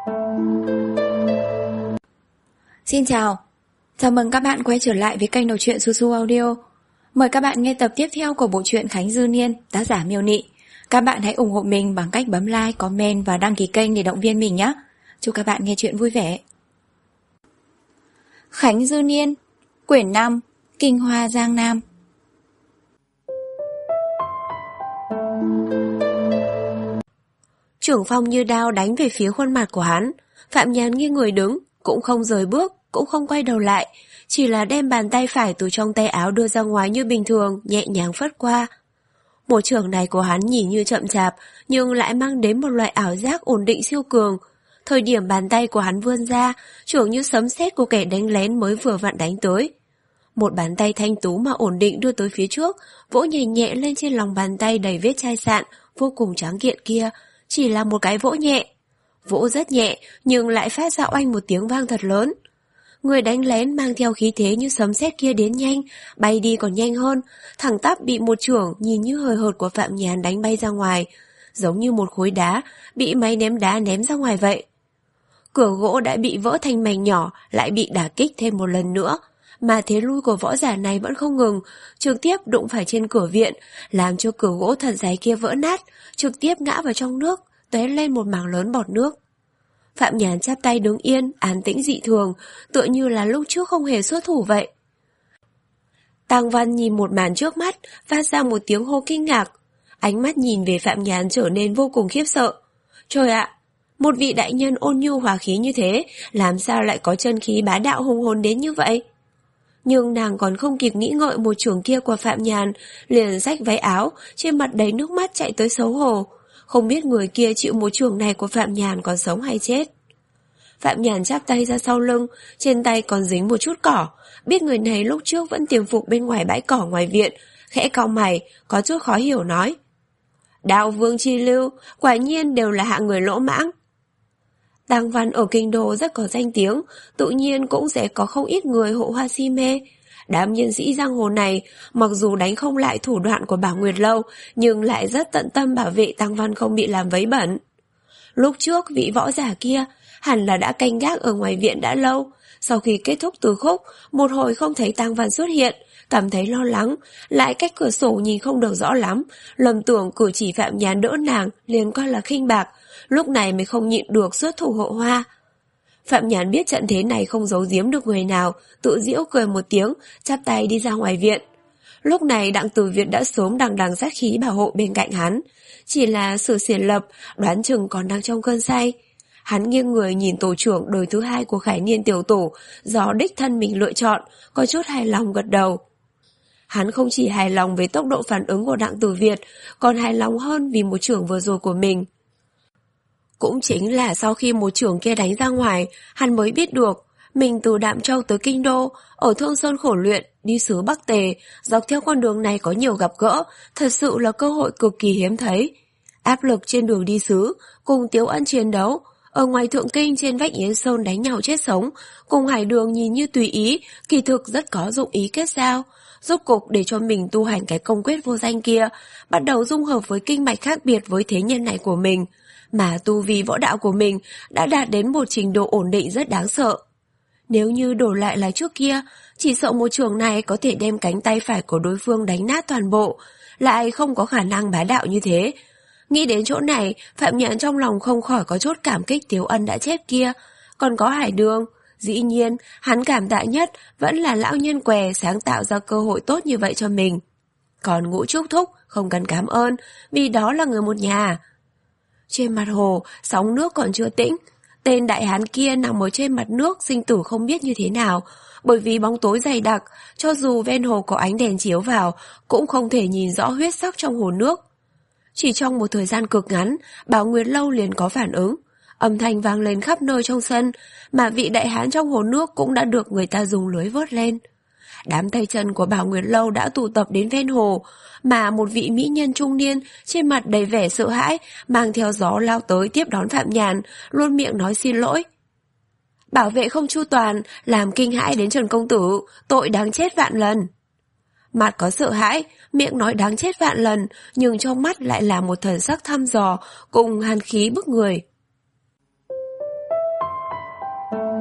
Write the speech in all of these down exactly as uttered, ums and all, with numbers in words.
Xin chào, chào mừng các bạn quay trở lại với kênh đọc truyện Su Su Audio. Mời các bạn nghe tập tiếp theo của bộ truyện Khánh Dư Niên, tác giả Miêu Nị. Các bạn hãy ủng hộ mình bằng cách bấm like, comment và đăng ký kênh để động viên mình nhé. Chúc các bạn nghe truyện vui vẻ. Khánh Dư Niên, quyển năm, Kinh Hoa Giang Nam. Trưởng phong như đao đánh về phía khuôn mặt của hắn. Phạm Nhàn nghiêng người đứng, cũng không rời bước, cũng không quay đầu lại, chỉ là đem bàn tay phải từ trong tay áo đưa ra ngoài như bình thường, nhẹ nhàng phất qua. Một chưởng này của hắn nhìn như chậm chạp, nhưng lại mang đến một loại ảo giác ổn định siêu cường. Thời điểm bàn tay của hắn vươn ra, chưởng như sấm sét của kẻ đánh lén mới vừa vặn đánh tới. Một bàn tay thanh tú mà ổn định đưa tới phía trước, vỗ nhẹ nhẹ lên trên lòng bàn tay đầy vết chai sạn, vô cùng tráng kiện kia, chỉ là một cái vỗ nhẹ. Vỗ rất nhẹ, nhưng lại phát ra oanh một tiếng vang thật lớn. Người đánh lén mang theo khí thế như sấm sét kia đến nhanh, bay đi còn nhanh hơn, thẳng tắp bị một chưởng nhìn như hời hợt của Phạm Nhàn đánh bay ra ngoài, giống như một khối đá bị máy ném đá ném ra ngoài vậy. Cửa gỗ đã bị vỡ thành mảnh nhỏ, lại bị đả kích thêm một lần nữa, mà thế lui của võ giả này vẫn không ngừng, trực tiếp đụng phải trên cửa viện, làm cho cửa gỗ thật dày kia vỡ nát, trực tiếp ngã vào trong nước, tóe lên một mảng lớn bọt nước. Phạm Nhàn chắp tay đứng yên, an tĩnh dị thường, tựa như là lúc trước không hề xuất thủ vậy. Tang Văn nhìn một màn trước mắt, phát ra một tiếng hô kinh ngạc. Ánh mắt nhìn về Phạm Nhàn trở nên vô cùng khiếp sợ. Trời ạ, một vị đại nhân ôn nhu hòa khí như thế, làm sao lại có chân khí bá đạo hùng hồn đến như vậy? Nhưng nàng còn không kịp nghĩ ngợi một chưởng kia của Phạm Nhàn, liền xách váy áo, trên mặt đầy nước mắt chạy tới xấu hổ. Không biết người kia chịu một chưởng này của Phạm Nhàn còn sống hay chết. Phạm Nhàn chắp tay ra sau lưng, trên tay còn dính một chút cỏ, biết người này lúc trước vẫn tiềm phục bên ngoài bãi cỏ ngoài viện, khẽ cau mày, có chút khó hiểu nói. Đạo vương chi lưu, quả nhiên đều là hạng người lỗ mãng. Tang Văn ở kinh đô rất có danh tiếng, tự nhiên cũng sẽ có không ít người hộ hoa si mê. Đám nhân sĩ giang hồ này, mặc dù đánh không lại thủ đoạn của Bảo Nguyệt Lâu, nhưng lại rất tận tâm bảo vệ Tang Văn không bị làm vấy bẩn. Lúc trước vị võ giả kia, hẳn là đã canh gác ở ngoài viện đã lâu. Sau khi kết thúc từ khúc, một hồi không thấy Tang Văn xuất hiện, cảm thấy lo lắng, lại cách cửa sổ nhìn không được rõ lắm, lầm tưởng cử chỉ Phạm Nhàn đỡ nàng, liền coi là khinh bạc, lúc này mới không nhịn được xuất thủ hộ hoa. Phạm Nhàn biết trận thế này không giấu giếm được người nào, tự giễu cười một tiếng, chắp tay đi ra ngoài viện. Lúc này Đặng Tử Việt đã sớm đằng đằng sát khí bảo hộ bên cạnh hắn, chỉ là Sử Xiển Lập đoán chừng còn đang trong cơn say. Hắn nghiêng người nhìn tổ trưởng đời thứ hai của Khải Niên tiểu tổ, do đích thân mình lựa chọn, có chút hài lòng gật đầu. Hắn không chỉ hài lòng về tốc độ phản ứng của Đặng Tử Việt, còn hài lòng hơn vì một chưởng vừa rồi của mình. Cũng chính là sau khi một chưởng kia đánh ra ngoài, hắn mới biết được, mình từ Đạm Châu tới Kinh Đô, ở Thương Sơn khổ luyện, đi xứ Bắc Tề, dọc theo con đường này có nhiều gặp gỡ, thật sự là cơ hội cực kỳ hiếm thấy. Áp lực trên đường đi xứ, cùng Tiếu Ân chiến đấu, ở ngoài Thượng Kinh trên vách Yến Sơn đánh nhau chết sống, cùng Hải Đường nhìn như tùy ý, kỳ thực rất có dụng ý kết giao, rốt cục để cho mình tu hành cái công quyết vô danh kia, bắt đầu dung hợp với kinh mạch khác biệt với thế nhân này của mình, mà tu vi võ đạo của mình đã đạt đến một trình độ ổn định rất đáng sợ. Nếu như đổ lại là trước kia, chỉ sợ một trường này có thể đem cánh tay phải của đối phương đánh nát toàn bộ, lại không có khả năng bá đạo như thế. Nghĩ đến chỗ này, Phạm Nhàn trong lòng không khỏi có chút cảm kích Tiếu Ân đã chết kia, còn có Hải Đường. Dĩ nhiên, hắn cảm tạ nhất vẫn là lão nhân què sáng tạo ra cơ hội tốt như vậy cho mình. Còn Ngũ Trúc Thúc không cần cảm ơn, vì đó là người một nhà. Trên mặt hồ, sóng nước còn chưa tĩnh. Tên đại hán kia nằm ở trên mặt nước, sinh tử không biết như thế nào, bởi vì bóng tối dày đặc, cho dù ven hồ có ánh đèn chiếu vào, cũng không thể nhìn rõ huyết sắc trong hồ nước. Chỉ trong một thời gian cực ngắn, Bảo Nguyệt Lâu liền có phản ứng. Âm thanh vang lên khắp nơi trong sân, mà vị đại hán trong hồ nước cũng đã được người ta dùng lưới vớt lên. Đám tay chân của Bảo Nguyệt Lâu đã tụ tập đến ven hồ, mà một vị mỹ nhân trung niên trên mặt đầy vẻ sợ hãi, mang theo gió lao tới tiếp đón Phạm Nhàn, luôn miệng nói xin lỗi. Bảo vệ không chu toàn, làm kinh hãi đến Trần công tử, tội đáng chết vạn lần. Mặt có sợ hãi, miệng nói đáng chết vạn lần, nhưng trong mắt lại là một thần sắc thăm dò, cùng hàn khí bức người.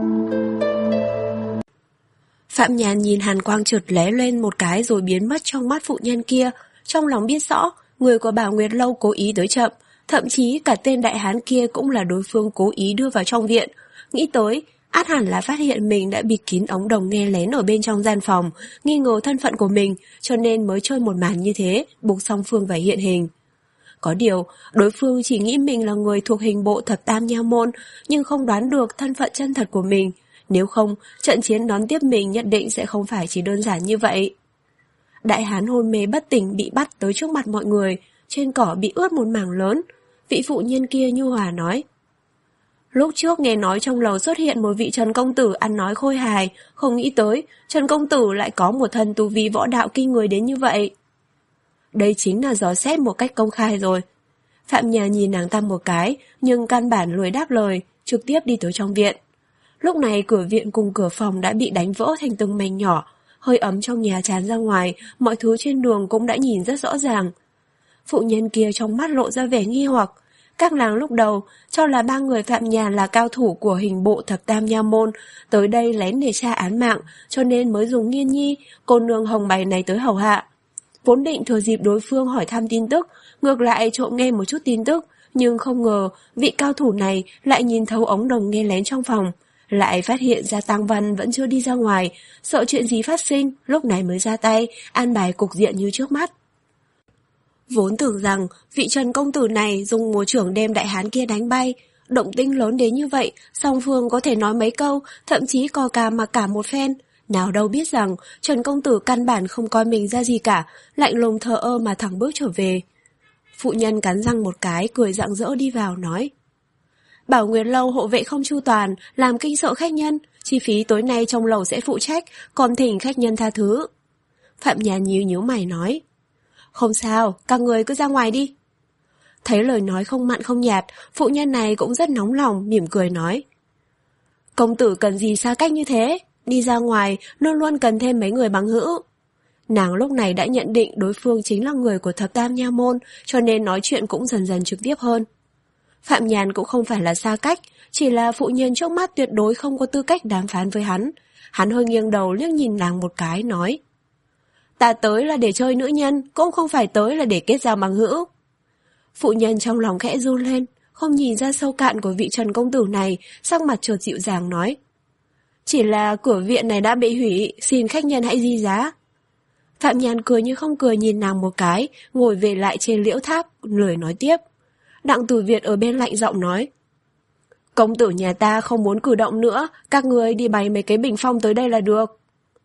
Phạm Nhàn nhìn hàn quang chợt lóe lên một cái rồi biến mất trong mắt phụ nhân kia, trong lòng biết rõ, người của Bảo Nguyệt Lâu cố ý tới chậm, thậm chí cả tên đại hán kia cũng là đối phương cố ý đưa vào trong viện. Nghĩ tới, át hẳn là phát hiện mình đã bịt kín ống đồng nghe lén ở bên trong gian phòng, nghi ngờ thân phận của mình, cho nên mới chơi một màn như thế, buộc song phương phải hiện hình. Có điều, đối phương chỉ nghĩ mình là người thuộc hình bộ thập tam nha môn, nhưng không đoán được thân phận chân thật của mình. Nếu không, trận chiến đón tiếp mình nhất định sẽ không phải chỉ đơn giản như vậy. Đại hán hôn mê bất tỉnh bị bắt tới trước mặt mọi người, trên cỏ bị ướt một mảng lớn. Vị phụ nhân kia nhu hòa nói: Lúc trước nghe nói trong lầu xuất hiện một vị Trần công tử ăn nói khôi hài, không nghĩ tới Trần công tử lại có một thân tu vi võ đạo kinh người đến như vậy. Đây chính là dò xét một cách công khai rồi. Phạm Nhà nhìn nàng ta một cái, nhưng căn bản lười đáp lời, trực tiếp đi tới trong viện. Lúc này cửa viện cùng cửa phòng đã bị đánh vỡ thành từng mảnh nhỏ, hơi ấm trong nhà tràn ra ngoài, mọi thứ trên đường cũng đã nhìn rất rõ ràng. Phụ nhân kia trong mắt lộ ra vẻ nghi hoặc. Các nàng lúc đầu cho là ba người Phạm Nhà là cao thủ của hình bộ thập tam nha môn, tới đây lén để tra án mạng, cho nên mới dùng Nghiên Nhi, cô nương hồng bày này tới hầu hạ. Vốn định thừa dịp đối phương hỏi thăm tin tức, ngược lại trộm nghe một chút tin tức, nhưng không ngờ vị cao thủ này lại nhìn thấu ống đồng nghe lén trong phòng, lại phát hiện ra Tăng Văn vẫn chưa đi ra ngoài, sợ chuyện gì phát sinh, lúc này mới ra tay, an bài cục diện như trước mắt. Vốn tưởng rằng vị Trần công tử này dùng múa trưởng đem đại hán kia đánh bay, động tĩnh lớn đến như vậy, song phương có thể nói mấy câu, thậm chí cò cà mà cả một phen. Nào đâu biết rằng Trần công tử căn bản không coi mình ra gì cả, lạnh lùng thờ ơ mà thẳng bước trở về. Phụ nhân cắn răng một cái, cười rạng rỡ đi vào nói: Bảo Nguyệt Lâu hộ vệ không chu toàn, làm kinh sợ khách nhân, chi phí tối nay trong lầu sẽ phụ trách, còn thỉnh khách nhân tha thứ. Phạm Nhàn nhíu nhíu mày nói: Không sao, các người cứ ra ngoài đi. Thấy lời nói không mặn không nhạt, phụ nhân này cũng rất nóng lòng, mỉm cười nói: Công tử cần gì xa cách như thế, đi ra ngoài luôn luôn cần thêm mấy người bằng hữu. Nàng lúc này đã nhận định đối phương chính là người của thập tam nha môn, cho nên nói chuyện cũng dần dần trực tiếp hơn. Phạm Nhàn cũng không phải là xa cách, chỉ là phụ nhân trước mắt tuyệt đối không có tư cách đàm phán với hắn. Hắn hơi nghiêng đầu liếc nhìn nàng một cái, nói: Ta tới là để chơi nữ nhân, cũng không phải tới là để kết giao bằng hữu. Phụ nhân trong lòng khẽ run lên, không nhìn ra sâu cạn của vị Trần công tử này, sắc mặt chợt dịu dàng nói: Chỉ là cửa viện này đã bị hủy, xin khách nhân hãy di giá. Phạm Nhàn cười như không cười nhìn nàng một cái, ngồi về lại trên liễu tháp, lười nói tiếp. Đặng Tử Việt ở bên lạnh giọng nói: Công tử nhà ta không muốn cử động nữa, các người đi bày mấy cái bình phong tới đây là được.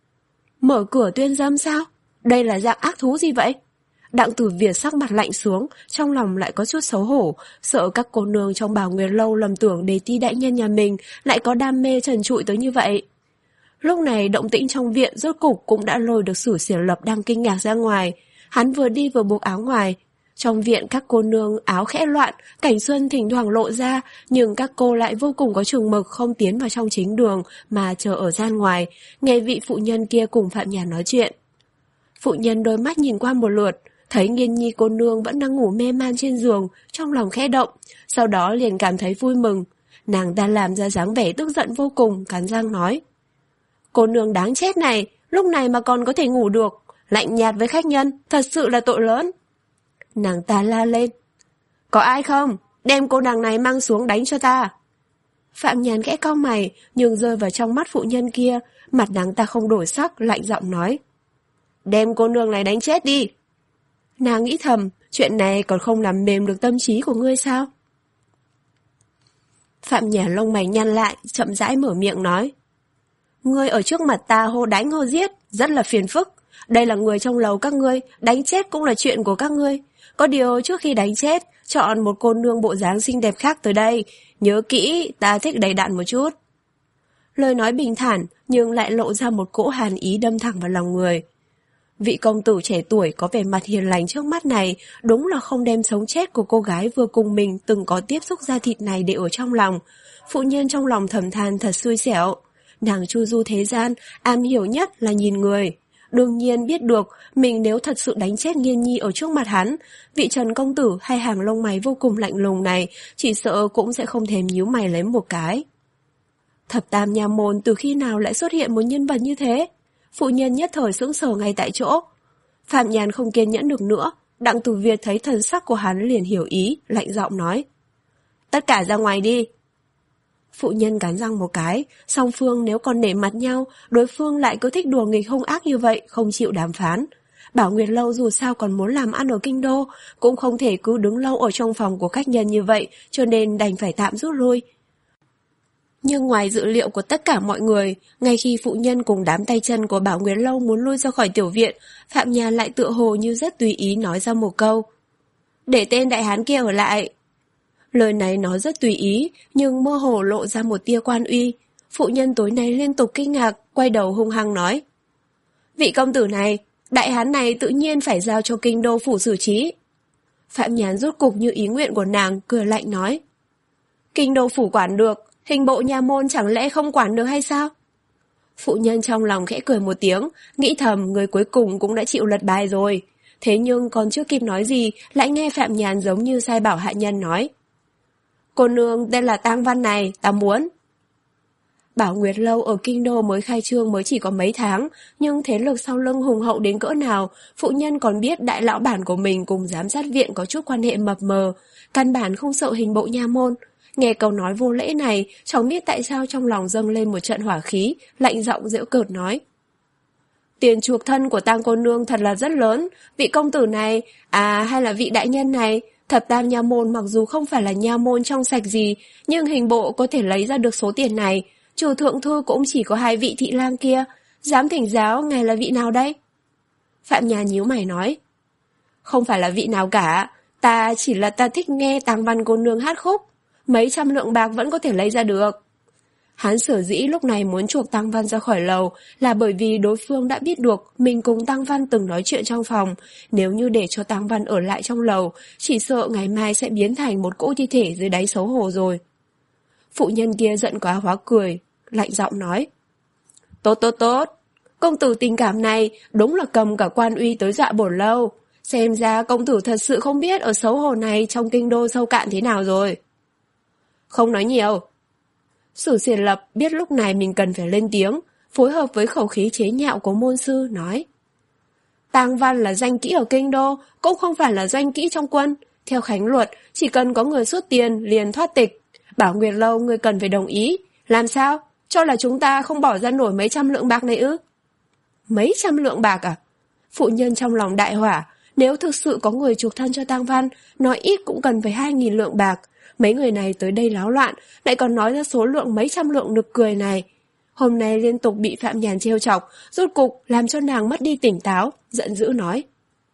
Mở cửa tuyên dâm sao? Đây là dạng ác thú gì vậy? Đặng Tử Việt sắc mặt lạnh xuống, trong lòng lại có chút xấu hổ, sợ các cô nương trong Bảo Nguyệt Lâu lầm tưởng Đề Ti đại nhân nhà mình lại có đam mê trần trụi tới như vậy. Lúc này động tĩnh trong viện rốt cục cũng đã lôi được Sử Xiển Lập đang kinh ngạc ra ngoài. Hắn vừa đi vừa buộc áo ngoài. Trong viện các cô nương áo khẽ loạn, cảnh xuân thỉnh thoảng lộ ra, nhưng các cô lại vô cùng có chừng mực không tiến vào trong chính đường mà chờ ở gian ngoài, nghe vị phụ nhân kia cùng Phạm Nhàn nói chuyện. Phụ nhân đôi mắt nhìn qua một lượt, thấy Nghiên Nhi cô nương vẫn đang ngủ mê man trên giường, trong lòng khẽ động, sau đó liền cảm thấy vui mừng. Nàng ta làm ra dáng vẻ tức giận vô cùng, cắn răng nói: Cô nương đáng chết này, lúc này mà còn có thể ngủ được, lạnh nhạt với khách nhân, thật sự là tội lớn. Nàng ta la lên: Có ai không? Đem cô nàng này mang xuống đánh cho ta. Phạm Nhàn khẽ cau mày, nhưng rơi vào trong mắt phụ nhân kia, mặt nàng ta không đổi sắc, lạnh giọng nói: Đem cô nương này đánh chết đi. Nàng nghĩ thầm, chuyện này còn không làm mềm được tâm trí của ngươi sao? Phạm Nhàn lông mày nhăn lại, chậm rãi mở miệng nói: Ngươi ở trước mặt ta hô đánh hô giết, rất là phiền phức. Đây là người trong lầu các ngươi, đánh chết cũng là chuyện của các ngươi. Có điều trước khi đánh chết, chọn một cô nương bộ dáng xinh đẹp khác tới đây. Nhớ kỹ, ta thích đầy đặn một chút. Lời nói bình thản, nhưng lại lộ ra một cỗ hàn ý đâm thẳng vào lòng người. Vị công tử trẻ tuổi có vẻ mặt hiền lành trước mắt này, đúng là không đem sống chết của cô gái vừa cùng mình từng có tiếp xúc da thịt này để ở trong lòng. Phụ nhân trong lòng thầm than thật xui xẻo. Nàng chu du thế gian, am hiểu nhất là nhìn người. Đương nhiên biết được, mình nếu thật sự đánh chết Nghiên Nhi ở trước mặt hắn, vị Trần công tử hay hàng lông mày vô cùng lạnh lùng này, chỉ sợ cũng sẽ không thèm nhíu mày lấy một cái. Thập Tam Nha Môn từ khi nào lại xuất hiện một nhân vật như thế? Phụ nhân nhất thời sững sờ ngay tại chỗ. Phạm Nhàn không kiên nhẫn được nữa, Đặng Tử Việt thấy thần sắc của hắn liền hiểu ý, lạnh giọng nói. Tất cả ra ngoài đi. Phụ nhân cắn răng một cái, song phương nếu còn nể mặt nhau, đối phương lại cứ thích đùa nghịch hung ác như vậy, không chịu đàm phán. Bảo Nguyệt Lâu dù sao còn muốn làm ăn ở kinh đô, cũng không thể cứ đứng lâu ở trong phòng của khách nhân như vậy, cho nên đành phải tạm rút lui. Nhưng ngoài dự liệu của tất cả mọi người, ngay khi phụ nhân cùng đám tay chân của Bảo Nguyệt Lâu muốn lui ra khỏi tiểu viện, Phạm Nhàn lại tựa hồ như rất tùy ý nói ra một câu. Để tên đại hán kia ở lại. Lời này nói rất tùy ý, nhưng mơ hồ lộ ra một tia quan uy. Phụ nhân tối nay liên tục kinh ngạc, quay đầu hung hăng nói. Vị công tử này, đại hán này tự nhiên phải giao cho kinh đô phủ xử trí. Phạm Nhàn rút cục như ý nguyện của nàng, cười lạnh nói. Kinh đô phủ quản được, hình bộ nha môn chẳng lẽ không quản được hay sao? Phụ nhân trong lòng khẽ cười một tiếng, nghĩ thầm người cuối cùng cũng đã chịu lật bài rồi. Thế nhưng còn chưa kịp nói gì, lại nghe Phạm Nhàn giống như sai bảo hạ nhân nói. Cô nương tên là Tang Văn này, ta muốn. Bảo Nguyệt Lâu ở kinh đô mới khai trương mới chỉ có mấy tháng, nhưng thế lực sau lưng hùng hậu đến cỡ nào, phụ nhân còn biết đại lão bản của mình cùng giám sát viện có chút quan hệ mập mờ, căn bản không sợ hình bộ nha môn. Nghe câu nói vô lễ này, chẳng biết tại sao trong lòng dâng lên một trận hỏa khí, lạnh giọng giễu cợt nói. Tiền chuộc thân của Tang cô nương thật là rất lớn, vị công tử này, à hay là vị đại nhân này, Thập Tam Nha Môn mặc dù không phải là nha môn trong sạch gì, nhưng hình bộ có thể lấy ra được số tiền này, chủ thượng thư cũng chỉ có hai vị thị lang kia, dám thỉnh giáo ngài là vị nào đây? Phạm Nhàn nhíu mày nói. Không phải là vị nào cả, ta chỉ là ta thích nghe Tang Văn cô nương hát khúc, mấy trăm lượng bạc vẫn có thể lấy ra được. Hắn sở dĩ lúc này muốn chuộc Tang Văn ra khỏi lầu là bởi vì đối phương đã biết được mình cùng Tang Văn từng nói chuyện trong phòng. Nếu như để cho Tang Văn ở lại trong lầu, chỉ sợ ngày mai sẽ biến thành một cỗ thi thể dưới đáy xấu hổ rồi. Phụ nhân kia giận quá hóa cười, lạnh giọng nói. Tốt tốt tốt, công tử tình cảm này đúng là cầm cả quan uy tới dọa bổn lâu. Xem ra công tử thật sự không biết ở xấu hổ này trong kinh đô sâu cạn thế nào rồi. Không nói nhiều. Sử Xiển Lập biết lúc này mình cần phải lên tiếng, phối hợp với khẩu khí chế nhạo của môn sư, nói. Tang Văn là danh kỹ ở kinh đô, cũng không phải là danh kỹ trong quân. Theo khánh luật, chỉ cần có người xuất tiền liền thoát tịch. Bảo Nguyệt Lâu người cần phải đồng ý. Làm sao? Cho là chúng ta không bỏ ra nổi mấy trăm lượng bạc này ư? Mấy trăm lượng bạc à? Phụ nhân trong lòng đại hỏa, nếu thực sự có người chuộc thân cho Tang Văn, nói ít cũng cần phải hai nghìn lượng bạc. Mấy người này tới đây láo loạn, lại còn nói ra số lượng mấy trăm lượng nực cười này. Hôm nay liên tục bị Phạm Nhàn trêu chọc, rốt cục làm cho nàng mất đi tỉnh táo, giận dữ nói.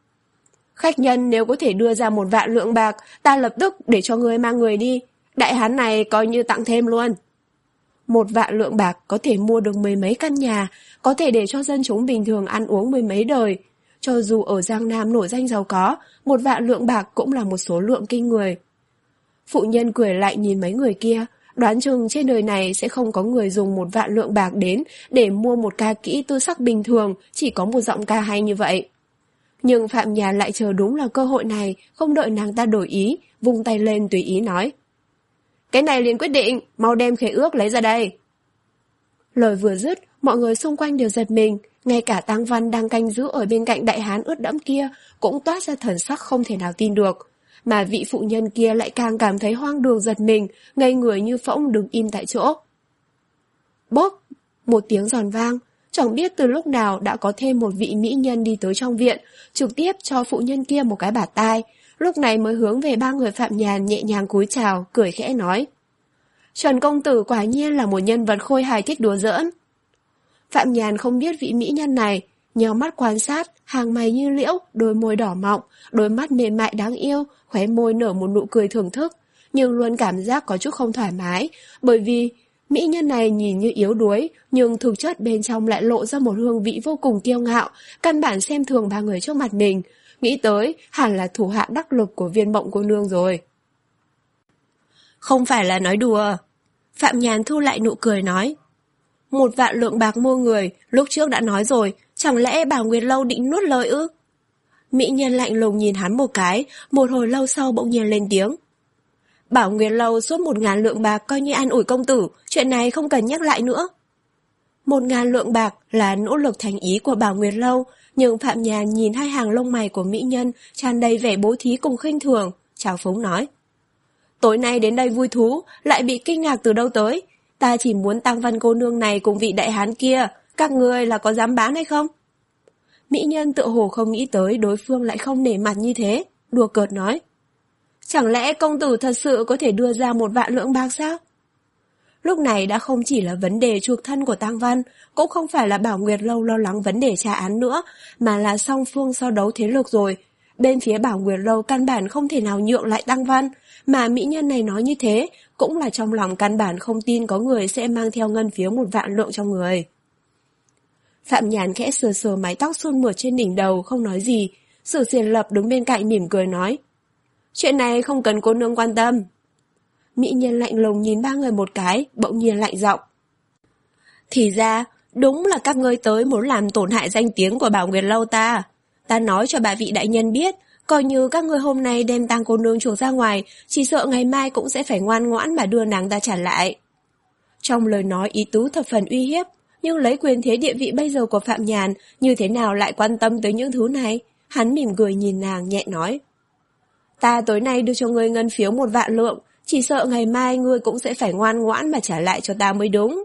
Khách nhân nếu có thể đưa ra một vạn lượng bạc, ta lập tức để cho người mang người đi. Đại hán này coi như tặng thêm luôn. Một vạn lượng bạc có thể mua được mười mấy căn nhà, có thể để cho dân chúng bình thường ăn uống mười mấy đời. Cho dù ở Giang Nam nổi danh giàu có, một vạn lượng bạc cũng là một số lượng kinh người. Phụ nhân cười lại nhìn mấy người kia, đoán chừng trên đời này sẽ không có người dùng một vạn lượng bạc đến để mua một ca kỹ tư sắc bình thường, chỉ có một giọng ca hay như vậy. Nhưng Phạm Nhàn lại chờ đúng là cơ hội này, không đợi nàng ta đổi ý, vung tay lên tùy ý nói. Cái này liền quyết định, mau đem khế ước lấy ra đây. Lời vừa dứt, mọi người xung quanh đều giật mình, ngay cả Tang Văn đang canh giữ ở bên cạnh đại hán ướt đẫm kia cũng toát ra thần sắc không thể nào tin được. Mà vị phụ nhân kia lại càng cảm thấy hoang đường giật mình, ngây người như phỗng đứng im tại chỗ. Bốp! Một tiếng giòn vang, chẳng biết từ lúc nào đã có thêm một vị mỹ nhân đi tới trong viện, trực tiếp cho phụ nhân kia một cái bạt tai, lúc này mới hướng về ba người Phạm Nhàn nhẹ nhàng cúi chào, cười khẽ nói. Trần công tử quả nhiên là một nhân vật khôi hài thích đùa giỡn. Phạm Nhàn không biết vị mỹ nhân này, nheo mắt quan sát, hàng mày như liễu, đôi môi đỏ mọng, đôi mắt mềm mại đáng yêu, khóe môi nở một nụ cười thưởng thức, nhưng luôn cảm giác có chút không thoải mái, bởi vì mỹ nhân này nhìn như yếu đuối, nhưng thực chất bên trong lại lộ ra một hương vị vô cùng kiêu ngạo, căn bản xem thường ba người trước mặt mình, nghĩ tới hẳn là thủ hạ đắc lực của Viên Mộng cô nương rồi. Không phải là nói đùa. Phạm Nhàn thu lại nụ cười nói. Một vạn lượng bạc mua người, lúc trước đã nói rồi, chẳng lẽ Bảo Nguyệt Lâu định nuốt lời ư? Mỹ nhân lạnh lùng nhìn hắn một cái, một hồi lâu sau bỗng nhiên lên tiếng. Bảo Nguyệt Lâu suốt một ngàn lượng bạc coi như an ủi công tử, chuyện này không cần nhắc lại nữa. Một ngàn lượng bạc là nỗ lực thành ý của Bảo Nguyệt Lâu, nhưng Phạm Nhàn nhìn hai hàng lông mày của mỹ nhân tràn đầy vẻ bố thí cùng khinh thường, trào phúng nói. Tối nay đến đây vui thú, lại bị kinh ngạc từ đâu tới. Ta chỉ muốn Tăng Văn cô nương này cùng vị đại hán kia, các ngươi là có dám bán hay không? Mỹ nhân tựa hồ không nghĩ tới đối phương lại không nể mặt như thế, đùa cợt nói. Chẳng lẽ công tử thật sự có thể đưa ra một vạn lượng bạc sao? Lúc này đã không chỉ là vấn đề chuộc thân của Tăng Văn, cũng không phải là Bảo Nguyệt Lâu lo lắng vấn đề tra án nữa, mà là song phương so đấu thế lực rồi. Bên phía Bảo Nguyệt Lâu căn bản không thể nào nhượng lại Tăng Văn, mà mỹ nhân này nói như thế, cũng là trong lòng căn bản không tin có người sẽ mang theo ngân phiếu một vạn lượng trong người. Phạm Nhàn khẽ sờ sờ mái tóc xôn mượt trên đỉnh đầu, không nói gì. Sử Xiển Lập đứng bên cạnh mỉm cười nói. Chuyện này không cần cô nương quan tâm. Mỹ nhân lạnh lùng nhìn ba người một cái, bỗng nhiên lạnh giọng. Thì ra, đúng là các ngươi tới muốn làm tổn hại danh tiếng của Bảo Nguyệt Lâu ta. Ta nói cho bà vị đại nhân biết, coi như các ngươi hôm nay đem Tang cô nương chuộc ra ngoài, chỉ sợ ngày mai cũng sẽ phải ngoan ngoãn mà đưa nàng ta trả lại. Trong lời nói ý tứ thập phần uy hiếp, nhưng lấy quyền thế địa vị bây giờ của Phạm Nhàn, như thế nào lại quan tâm tới những thứ này? Hắn mỉm cười nhìn nàng nhẹ nói. Ta tối nay đưa cho ngươi ngân phiếu một vạn lượng, chỉ sợ ngày mai ngươi cũng sẽ phải ngoan ngoãn mà trả lại cho ta mới đúng.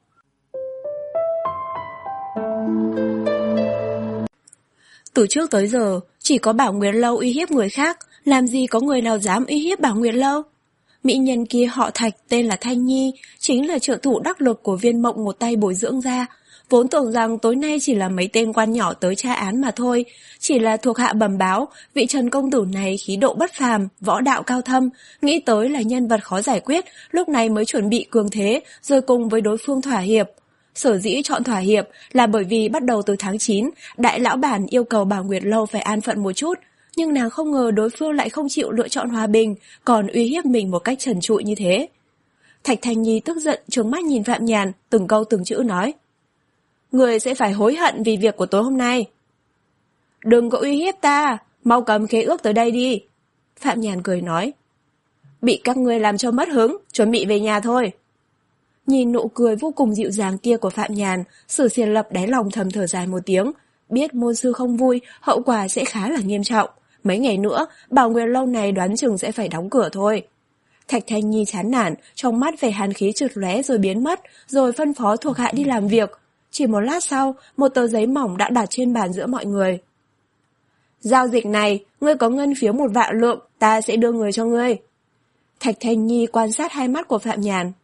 Từ trước tới giờ, chỉ có Bảo Nguyệt Lâu uy hiếp người khác, làm gì có người nào dám uy hiếp Bảo Nguyệt Lâu? Mỹ nhân kia họ Thạch tên là Thanh Nhi, chính là trợ thủ đắc lực của Viên Mộng một tay bồi dưỡng ra. Vốn tưởng rằng tối nay chỉ là mấy tên quan nhỏ tới tra án mà thôi, chỉ là thuộc hạ bẩm báo, vị Trần công tử này khí độ bất phàm, võ đạo cao thâm, nghĩ tới là nhân vật khó giải quyết, lúc này mới chuẩn bị cường thế, rồi cùng với đối phương thỏa hiệp. Sở dĩ chọn thỏa hiệp là bởi vì bắt đầu từ tháng chín, đại lão bản yêu cầu Bảo Nguyệt Lâu phải an phận một chút, nhưng nàng không ngờ đối phương lại không chịu lựa chọn hòa bình, còn uy hiếp mình một cách trần trụi như thế. Thạch Thanh Nhi tức giận trừng mắt nhìn Phạm Nhàn, từng câu từng chữ nói. Người sẽ phải hối hận vì việc của tối hôm nay. Đừng có uy hiếp ta, mau cầm khế ước tới đây đi. Phạm Nhàn cười nói. Bị các ngươi làm cho mất hứng, chuẩn bị về nhà thôi. Nhìn nụ cười vô cùng dịu dàng kia của Phạm Nhàn, Sử Xiển Lập đáy lòng thầm thở dài một tiếng, biết môn sư không vui, hậu quả sẽ khá là nghiêm trọng. Mấy ngày nữa, Bảo Nguyệt Lâu này đoán chừng sẽ phải đóng cửa thôi. Thạch Thanh Nhi chán nản, trong mắt vẻ hàn khí trượt lóe rồi biến mất, rồi phân phó thuộc hạ đi làm việc. Chỉ một lát sau, một tờ giấy mỏng đã đặt trên bàn giữa mọi người. Giao dịch này, ngươi có ngân phiếu một vạn lượng, ta sẽ đưa người cho ngươi. Thạch Thanh Nhi quan sát hai mắt của Phạm Nhàn.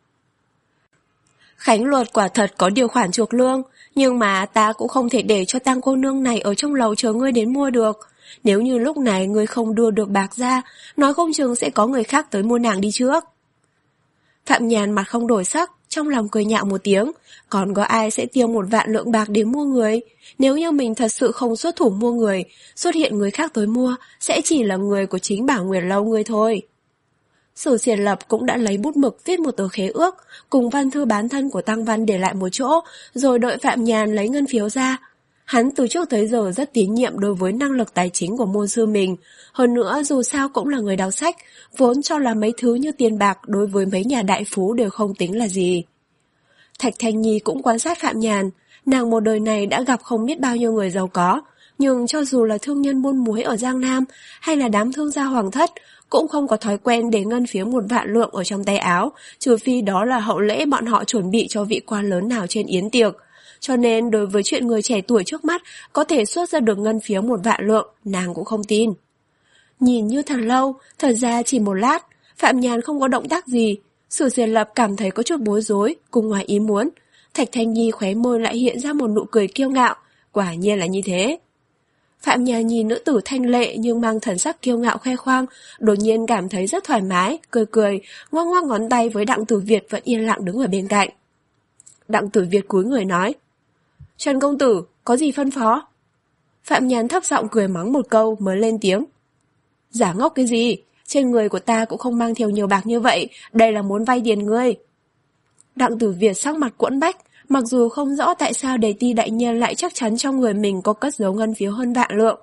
Khánh luật quả thật có điều khoản chuộc lương, nhưng mà ta cũng không thể để cho Tang cô nương này ở trong lầu chờ ngươi đến mua được. Nếu như lúc này ngươi không đưa được bạc ra, nói không chừng sẽ có người khác tới mua nàng đi trước. Phạm Nhàn mặt không đổi sắc, trong lòng cười nhạo một tiếng, còn có ai sẽ tiêu một vạn lượng bạc để mua người? Nếu như mình thật sự không xuất thủ mua người, xuất hiện người khác tới mua, sẽ chỉ là người của chính Bảo Nguyệt Lâu ngươi thôi. Sử Xiển Lập cũng đã lấy bút mực viết một tờ khế ước, cùng văn thư bán thân của Tăng Văn để lại một chỗ, rồi đợi Phạm Nhàn lấy ngân phiếu ra. Hắn từ trước tới giờ rất tín nhiệm đối với năng lực tài chính của môn sư mình, hơn nữa dù sao cũng là người đọc sách, vốn cho là mấy thứ như tiền bạc đối với mấy nhà đại phú đều không tính là gì. Thạch Thanh Nhi cũng quan sát Phạm Nhàn, nàng một đời này đã gặp không biết bao nhiêu người giàu có, nhưng cho dù là thương nhân buôn muối ở Giang Nam hay là đám thương gia hoàng thất, cũng không có thói quen để ngân phiếu một vạn lượng ở trong tay áo, trừ phi đó là hậu lễ bọn họ chuẩn bị cho vị quan lớn nào trên yến tiệc. Cho nên đối với chuyện người trẻ tuổi trước mắt có thể xuất ra được ngân phiếu một vạn lượng, nàng cũng không tin. Nhìn như thật lâu, thật ra chỉ một lát, Phạm Nhàn không có động tác gì. Sử Xiển Lập cảm thấy có chút bối rối, cùng ngoài ý muốn. Thạch Thanh Nhi khóe môi lại hiện ra một nụ cười kiêu ngạo, quả nhiên là như thế. Phạm Nhàn nhìn nữ tử thanh lệ nhưng mang thần sắc kiêu ngạo khoe khoang, đột nhiên cảm thấy rất thoải mái, cười cười, ngoắc ngoắc ngón tay với Đặng Tử Việt vẫn yên lặng đứng ở bên cạnh. Đặng Tử Việt cúi người nói, Trần công tử, có gì phân phó? Phạm Nhàn thấp giọng cười mắng một câu mới lên tiếng. Giả ngốc cái gì? Trên người của ta cũng không mang theo nhiều bạc như vậy, đây là muốn vay tiền ngươi. Đặng Tử Việt sắc mặt quẫn bách, mặc dù không rõ tại sao Đề Ti đại nhân lại chắc chắn trong người mình có cất giấu ngân phiếu hơn vạn lượng.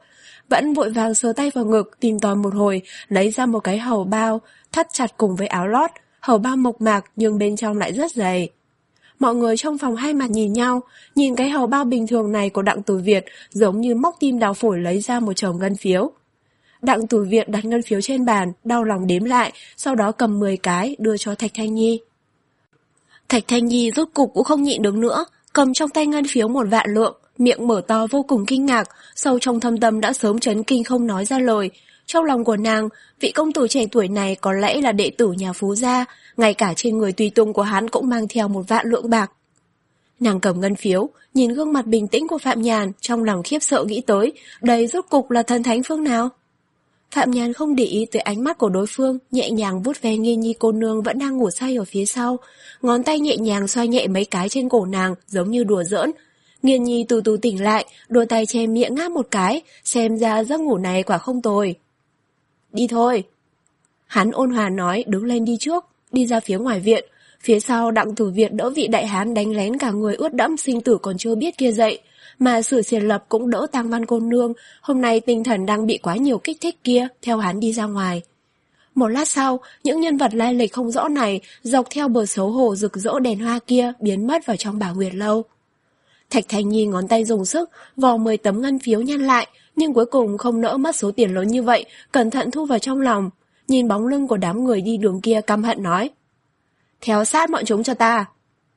vẫn vội vàng sờ tay vào ngực, tìm tòi một hồi, lấy ra một cái hầu bao, thắt chặt cùng với áo lót, hầu bao mộc mạc nhưng bên trong lại rất dày. Mọi người trong phòng hai mặt nhìn nhau, nhìn cái hầu bao bình thường này của Đặng Tử Việt giống như móc tim đào phổi lấy ra một chồng ngân phiếu. Đặng Tử Việt đặt ngân phiếu trên bàn, đau lòng đếm lại, sau đó cầm mười cái đưa cho Thạch Thanh Nhi. Thạch Thanh Nhi rốt cục cũng không nhịn được nữa, cầm trong tay ngân phiếu một vạn lượng, miệng mở to vô cùng kinh ngạc, sâu trong thâm tâm đã sớm chấn kinh không nói ra lời. Trong lòng của nàng, vị công tử trẻ tuổi này có lẽ là đệ tử nhà Phú gia, ngay cả trên người tùy tùng của hắn cũng mang theo một vạn lượng bạc. Nàng cầm ngân phiếu, nhìn gương mặt bình tĩnh của Phạm Nhàn, trong lòng khiếp sợ nghĩ tới, đây rốt cục là thần thánh phương nào? Phạm Nhàn không để ý tới ánh mắt của đối phương, nhẹ nhàng vuốt ve Nghiên Nhi cô nương vẫn đang ngủ say ở phía sau, ngón tay nhẹ nhàng xoa nhẹ mấy cái trên cổ nàng, giống như đùa giỡn. Nghiên Nhi từ từ tỉnh lại, đôi tay che miệng ngáp một cái, xem ra giấc ngủ này quả không tồi. Đi thôi. Hắn ôn hòa nói, đứng lên đi trước, đi ra phía ngoài viện. Phía sau Đặng Tử Việt đỡ vị đại hán đánh lén cả người ướt đẫm sinh tử còn chưa biết kia dậy, mà Sử Xiển Lập cũng đỡ Tang Văn cô nương, hôm nay tinh thần đang bị quá nhiều kích thích kia, theo hắn đi ra ngoài. Một lát sau, những nhân vật lai lịch không rõ này dọc theo bờ xấu hồ rực rỡ đèn hoa kia biến mất vào trong Bảo Nguyệt lâu. Thạch Thanh Nhi ngón tay dùng sức, vò mười tấm ngân phiếu nhăn lại, nhưng cuối cùng không nỡ mất số tiền lớn như vậy, cẩn thận thu vào trong lòng. Nhìn bóng lưng của đám người đi đường kia căm hận nói: theo sát bọn chúng cho ta.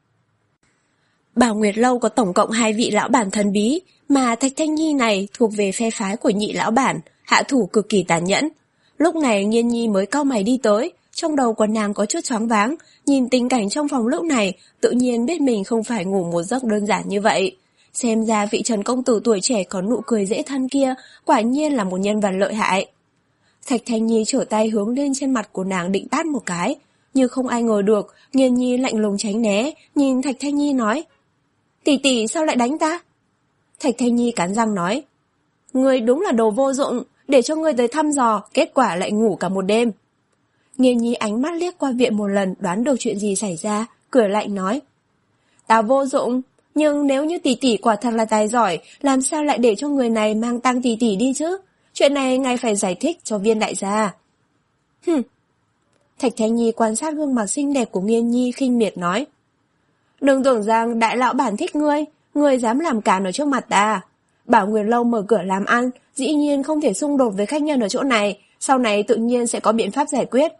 Bảo Nguyệt lâu có tổng cộng hai vị lão bản thần bí, mà Thạch Thanh Nhi này thuộc về phe phái của nhị lão bản, hạ thủ cực kỳ tàn nhẫn. Lúc này Nghiên Nhi mới cau mày đi tới, trong đầu của nàng có chút choáng váng, nhìn tình cảnh trong phòng lúc này, tự nhiên biết mình không phải ngủ một giấc đơn giản như vậy. Xem ra vị Trần công tử tuổi trẻ có nụ cười dễ thân kia, quả nhiên là một nhân vật lợi hại. Thạch Thanh Nhi trở tay hướng lên trên mặt của nàng định tát một cái, nhưng không ai ngờ được, Nghiên Nhi lạnh lùng tránh né, nhìn Thạch Thanh Nhi nói: tỷ tỷ sao lại đánh ta? Thạch Thanh Nhi cắn răng nói: ngươi đúng là đồ vô dụng, để cho ngươi tới thăm dò, kết quả lại ngủ cả một đêm. Nghiên Nhi ánh mắt liếc qua viện một lần, đoán được chuyện gì xảy ra, cười lạnh nói: ta vô dụng, nhưng nếu như tỷ tỷ quả thật là tài giỏi, làm sao lại để cho người này mang Tang tỷ tỷ đi chứ? Chuyện này ngài phải giải thích cho Viên đại gia. Hừm. Thạch Thanh Nhi quan sát gương mặt xinh đẹp của Nghiên Nhi khinh miệt nói: đừng tưởng rằng đại lão bản thích ngươi, ngươi dám làm cản ở trước mặt ta. Bảo Nguyệt lâu mở cửa làm ăn, dĩ nhiên không thể xung đột với khách nhân ở chỗ này, sau này tự nhiên sẽ có biện pháp giải quyết.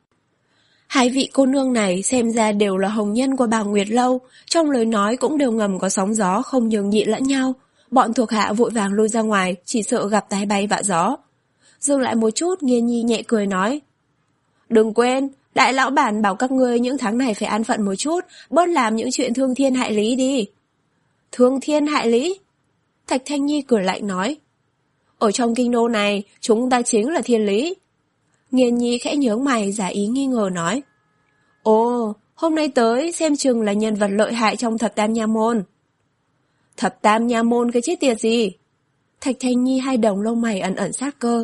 Hai vị cô nương này xem ra đều là hồng nhân của Bảo Nguyệt lâu, trong lời nói cũng đều ngầm có sóng gió không nhường nhịn lẫn nhau. Bọn thuộc hạ vội vàng lui ra ngoài, chỉ sợ gặp tai bay vạ gió. Dừng lại một chút, Nghiên Nhi nhẹ cười nói: đừng quên, đại lão bản bảo các ngươi những tháng này phải an phận một chút, bớt làm những chuyện thương thiên hại lý đi. Thương thiên hại lý? Thạch Thanh Nhi cười lạnh nói: ở trong kinh đô này, chúng ta chính là thiên lý. Nghiên Nhi khẽ nhướng mày, giả ý nghi ngờ nói: ồ, hôm nay tới xem chừng là nhân vật lợi hại trong thập tam nha môn. Thập tam nha môn cái chết tiệt gì? Thạch Thanh Nhi hai đồng lông mày ẩn ẩn sát cơ.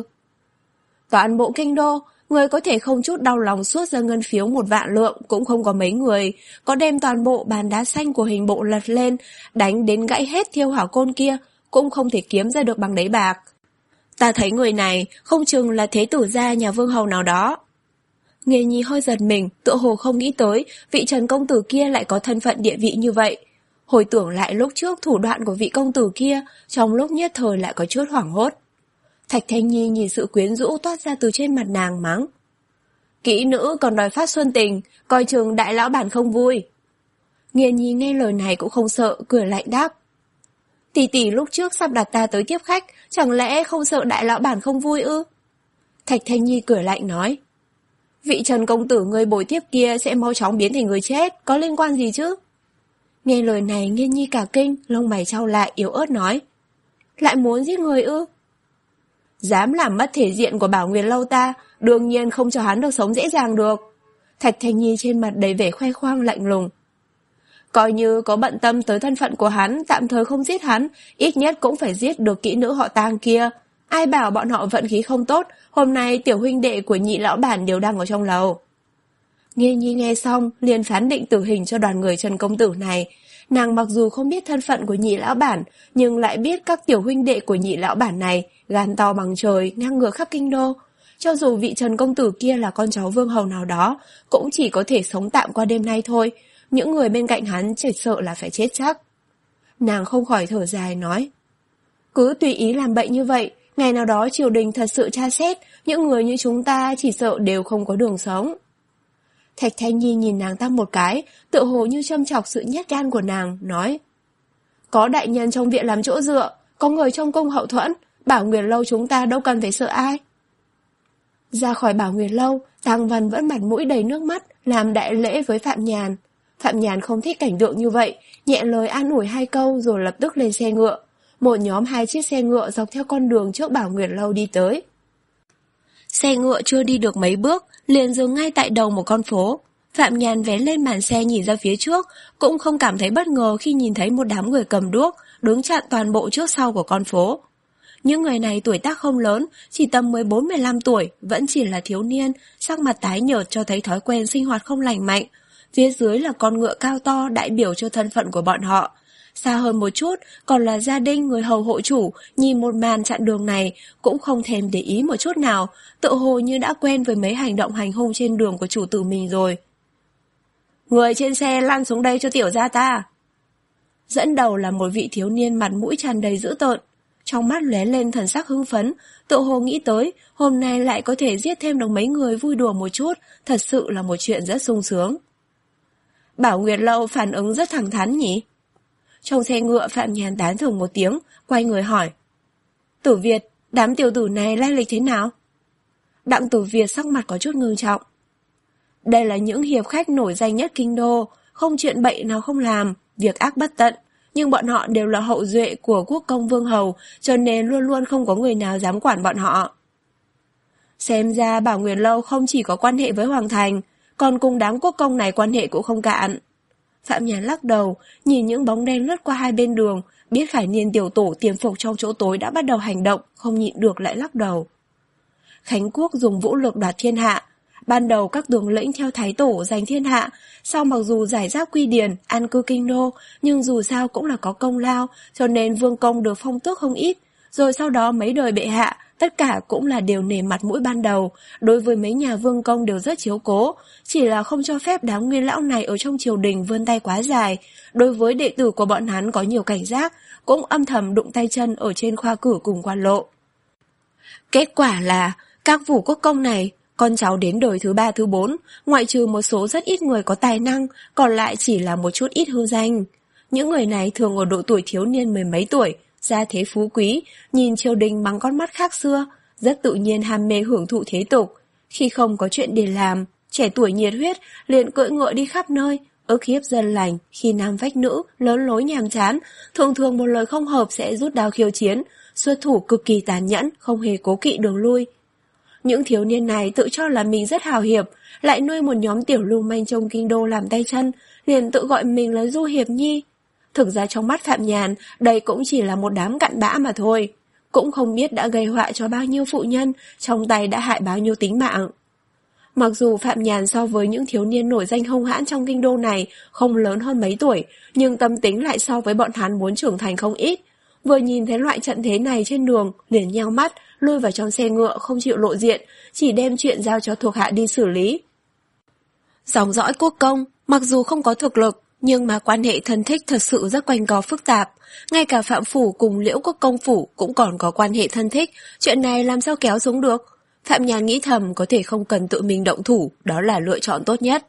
Toàn bộ kinh đô, người có thể không chút đau lòng suốt ra ngân phiếu một vạn lượng cũng không có mấy người, có đem toàn bộ bàn đá xanh của hình bộ lật lên, đánh đến gãy hết thiêu hảo côn kia, cũng không thể kiếm ra được bằng đấy bạc. Ta thấy người này không chừng là thế tử gia nhà vương hầu nào đó. Nghiên Nhi hơi giật mình, tựa hồ không nghĩ tới vị Trần công tử kia lại có thân phận địa vị như vậy. Hồi tưởng lại lúc trước thủ đoạn của vị công tử kia, trong lúc nhất thời lại có chút hoảng hốt. Thạch Thanh Nhi nhìn sự quyến rũ toát ra từ trên mặt nàng mắng: kỹ nữ còn đòi phát xuân tình, coi chừng đại lão bản không vui. Nghiên Nhi nghe lời này cũng không sợ, cười lạnh đáp: tỷ tỷ lúc trước sắp đặt ta tới tiếp khách, chẳng lẽ không sợ đại lão bản không vui ư? Thạch Thanh Nhi cười lạnh nói: vị Trần công tử người bồi tiếp kia sẽ mau chóng biến thành người chết, có liên quan gì chứ? Nghe lời này Nghiên Nhi cả kinh, lông mày chau lại yếu ớt nói: lại muốn giết người ư? Dám làm mất thể diện của Bảo Nguyệt lâu ta, đương nhiên không cho hắn được sống dễ dàng được. Thạch Thanh Nhi trên mặt đầy vẻ khoe khoang lạnh lùng. Coi như có bận tâm tới thân phận của hắn, tạm thời không giết hắn, ít nhất cũng phải giết được kỹ nữ họ Tang kia. Ai bảo bọn họ vận khí không tốt, hôm nay tiểu huynh đệ của nhị lão bản đều đang ở trong lầu. Nghiên Nhi nghe xong liền phán định tử hình cho đoàn người Trần công tử này. Nàng mặc dù không biết thân phận của nhị lão bản, nhưng lại biết các tiểu huynh đệ của nhị lão bản này gan to bằng trời, ngang ngược khắp kinh đô. Cho dù vị Trần công tử kia là con cháu vương hầu nào đó, cũng chỉ có thể sống tạm qua đêm nay thôi. Những người bên cạnh hắn chỉ sợ là phải chết chắc. Nàng không khỏi thở dài nói, cứ tùy ý làm bậy như vậy, ngày nào đó triều đình thật sự tra xét, những người như chúng ta chỉ sợ đều không có đường sống. Thạch Thanh Nhi nhìn nàng ta một cái, tựa hồ như châm chọc sự nhát gan của nàng, nói, có đại nhân trong viện làm chỗ dựa, có người trong cung hậu thuẫn, Bảo Nguyệt Lâu chúng ta đâu cần phải sợ ai. Ra khỏi Bảo Nguyệt Lâu, Tang Văn vẫn mặt mũi đầy nước mắt, làm đại lễ với Phạm Nhàn. Phạm Nhàn không thích cảnh tượng như vậy, nhẹ lời an ủi hai câu rồi lập tức lên xe ngựa. Một nhóm hai chiếc xe ngựa dọc theo con đường trước Bảo Nguyệt Lâu đi tới. Xe ngựa chưa đi được mấy bước, liền dừng ngay tại đầu một con phố. Phạm Nhàn vén lên màn xe nhìn ra phía trước, cũng không cảm thấy bất ngờ khi nhìn thấy một đám người cầm đuốc, đứng chặn toàn bộ trước sau của con phố. Những người này tuổi tác không lớn, chỉ tầm mười bốn mười lăm tuổi, vẫn chỉ là thiếu niên, sắc mặt tái nhợt cho thấy thói quen sinh hoạt không lành mạnh. Phía dưới là con ngựa cao to đại biểu cho thân phận của bọn họ. Xa hơn một chút, còn là gia đình người hầu hộ chủ, nhìn một màn chặn đường này, cũng không thèm để ý một chút nào, tự hồ như đã quen với mấy hành động hành hung trên đường của chủ tử mình rồi. Người trên xe lăn xuống đây cho tiểu gia ta. Dẫn đầu là một vị thiếu niên mặt mũi tràn đầy dữ tợn, trong mắt lóe lên thần sắc hưng phấn, tự hồ nghĩ tới, hôm nay lại có thể giết thêm được mấy người vui đùa một chút, thật sự là một chuyện rất sung sướng. Bảo Nguyệt Lâu phản ứng rất thẳng thắn nhỉ? Trong xe ngựa Phạm Nhàn tán thưởng một tiếng, quay người hỏi. Tử Việt, đám tiểu tử này lai lịch thế nào? Đặng Tử Việt sắc mặt có chút ngưng trọng. Đây là những hiệp khách nổi danh nhất kinh đô, không chuyện bậy nào không làm, việc ác bất tận. Nhưng bọn họ đều là hậu duệ của quốc công vương hầu, cho nên luôn luôn không có người nào dám quản bọn họ. Xem ra Bảo Nguyệt Lâu không chỉ có quan hệ với Hoàng Thành, còn cùng đám quốc công này quan hệ cũng không cạn. Phạm Nhàn lắc đầu, nhìn những bóng đen lướt qua hai bên đường, biết Khải Niên tiểu tổ tiềm phục trong chỗ tối đã bắt đầu hành động, không nhịn được lại lắc đầu. Khánh Quốc dùng vũ lực đoạt thiên hạ. Ban đầu các tướng lĩnh theo thái tổ giành thiên hạ, sau mặc dù giải giáp quy điển, an cư kinh đô, nhưng dù sao cũng là có công lao, cho nên vương công được phong tước không ít. Rồi sau đó mấy đời bệ hạ, tất cả cũng là đều nể mặt mũi ban đầu, đối với mấy nhà vương công đều rất chiếu cố, chỉ là không cho phép đám nguyên lão này ở trong triều đình vươn tay quá dài. Đối với đệ tử của bọn hắn có nhiều cảnh giác, cũng âm thầm đụng tay chân ở trên khoa cử cùng quan lộ. Kết quả là, các vũ quốc công này, con cháu đến đời thứ ba thứ bốn, ngoại trừ một số rất ít người có tài năng, còn lại chỉ là một chút ít hư danh. Những người này thường ở độ tuổi thiếu niên mười mấy tuổi, gia thế phú quý, nhìn triều đình bằng con mắt khác xưa, rất tự nhiên ham mê hưởng thụ thế tục. Khi không có chuyện để làm, trẻ tuổi nhiệt huyết, liền cưỡi ngựa đi khắp nơi, ức hiếp dân lành, khi nam vách nữ, lớn lối nhàm chán, thường thường một lời không hợp sẽ rút đao khiêu chiến, xuất thủ cực kỳ tàn nhẫn, không hề cố kỵ đường lui. Những thiếu niên này tự cho là mình rất hào hiệp, lại nuôi một nhóm tiểu lưu manh trong kinh đô làm tay chân, liền tự gọi mình là Du Hiệp Nhi. Thực ra trong mắt Phạm Nhàn, đây cũng chỉ là một đám cặn bã mà thôi. Cũng không biết đã gây họa cho bao nhiêu phụ nhân, trong tay đã hại bao nhiêu tính mạng. Mặc dù Phạm Nhàn so với những thiếu niên nổi danh hung hãn trong kinh đô này không lớn hơn mấy tuổi, nhưng tâm tính lại so với bọn hắn muốn trưởng thành không ít. Vừa nhìn thấy loại trận thế này trên đường, liền nheo mắt, lui vào trong xe ngựa không chịu lộ diện, chỉ đem chuyện giao cho thuộc hạ đi xử lý. Dòng dõi quốc công, mặc dù không có thực lực, nhưng mà quan hệ thân thích thật sự rất quanh co phức tạp. Ngay cả Phạm Phủ cùng Liễu Quốc Công Phủ cũng còn có quan hệ thân thích, chuyện này làm sao kéo xuống được. Phạm Nhàn nghĩ thầm có thể không cần tự mình động thủ, đó là lựa chọn tốt nhất.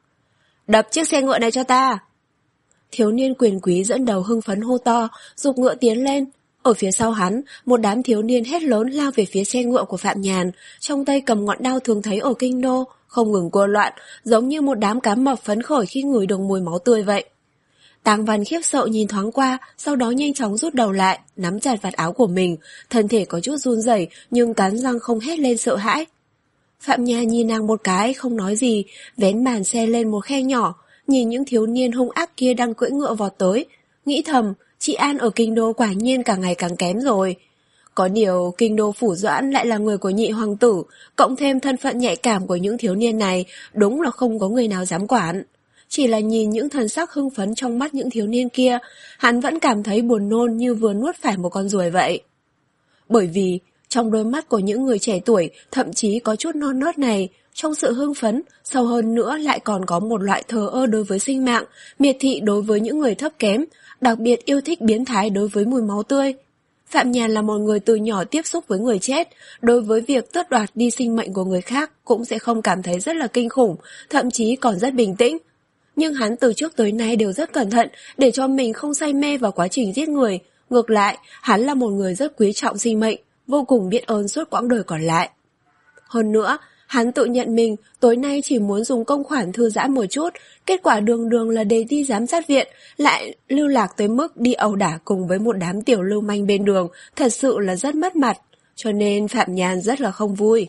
Đập chiếc xe ngựa này cho ta! Thiếu niên quyền quý dẫn đầu hưng phấn hô to, giục ngựa tiến lên. Ở phía sau hắn, một đám thiếu niên hét lớn lao về phía xe ngựa của Phạm Nhàn, trong tay cầm ngọn đao thường thấy ở kinh đô, không ngừng cua loạn, giống như một đám cá mập phấn khởi khi ngửi được mùi máu tươi vậy. Tang Văn khiếp sợ nhìn thoáng qua, sau đó nhanh chóng rút đầu lại, nắm chặt vạt áo của mình, thân thể có chút run rẩy nhưng cắn răng không hét lên sợ hãi. Phạm Nhàn nhìn nàng một cái, không nói gì, vén màn xe lên một khe nhỏ, nhìn những thiếu niên hung ác kia đang cưỡi ngựa vọt tới, nghĩ thầm, chị An ở kinh đô quả nhiên càng ngày càng kém rồi. Có điều kinh đô Phủ Doãn lại là người của nhị hoàng tử, cộng thêm thân phận nhạy cảm của những thiếu niên này, đúng là không có người nào dám quản. Chỉ là nhìn những thần sắc hưng phấn trong mắt những thiếu niên kia, hắn vẫn cảm thấy buồn nôn như vừa nuốt phải một con ruồi vậy. Bởi vì, trong đôi mắt của những người trẻ tuổi, thậm chí có chút non nớt này, trong sự hưng phấn, sâu hơn nữa lại còn có một loại thờ ơ đối với sinh mạng, miệt thị đối với những người thấp kém, đặc biệt yêu thích biến thái đối với mùi máu tươi. Phạm Nhàn là một người từ nhỏ tiếp xúc với người chết, đối với việc tước đoạt đi sinh mệnh của người khác cũng sẽ không cảm thấy rất là kinh khủng, thậm chí còn rất bình tĩnh. Nhưng hắn từ trước tới nay đều rất cẩn thận để cho mình không say mê vào quá trình giết người. Ngược lại, hắn là một người rất quý trọng sinh mệnh, vô cùng biết ơn suốt quãng đời còn lại. Hơn nữa, hắn tự nhận mình tối nay chỉ muốn dùng công khoản thư giãn một chút, kết quả đường đường là đề thi giám sát viện, lại lưu lạc tới mức đi ẩu đả cùng với một đám tiểu lưu manh bên đường, thật sự là rất mất mặt, cho nên Phạm Nhàn rất là không vui.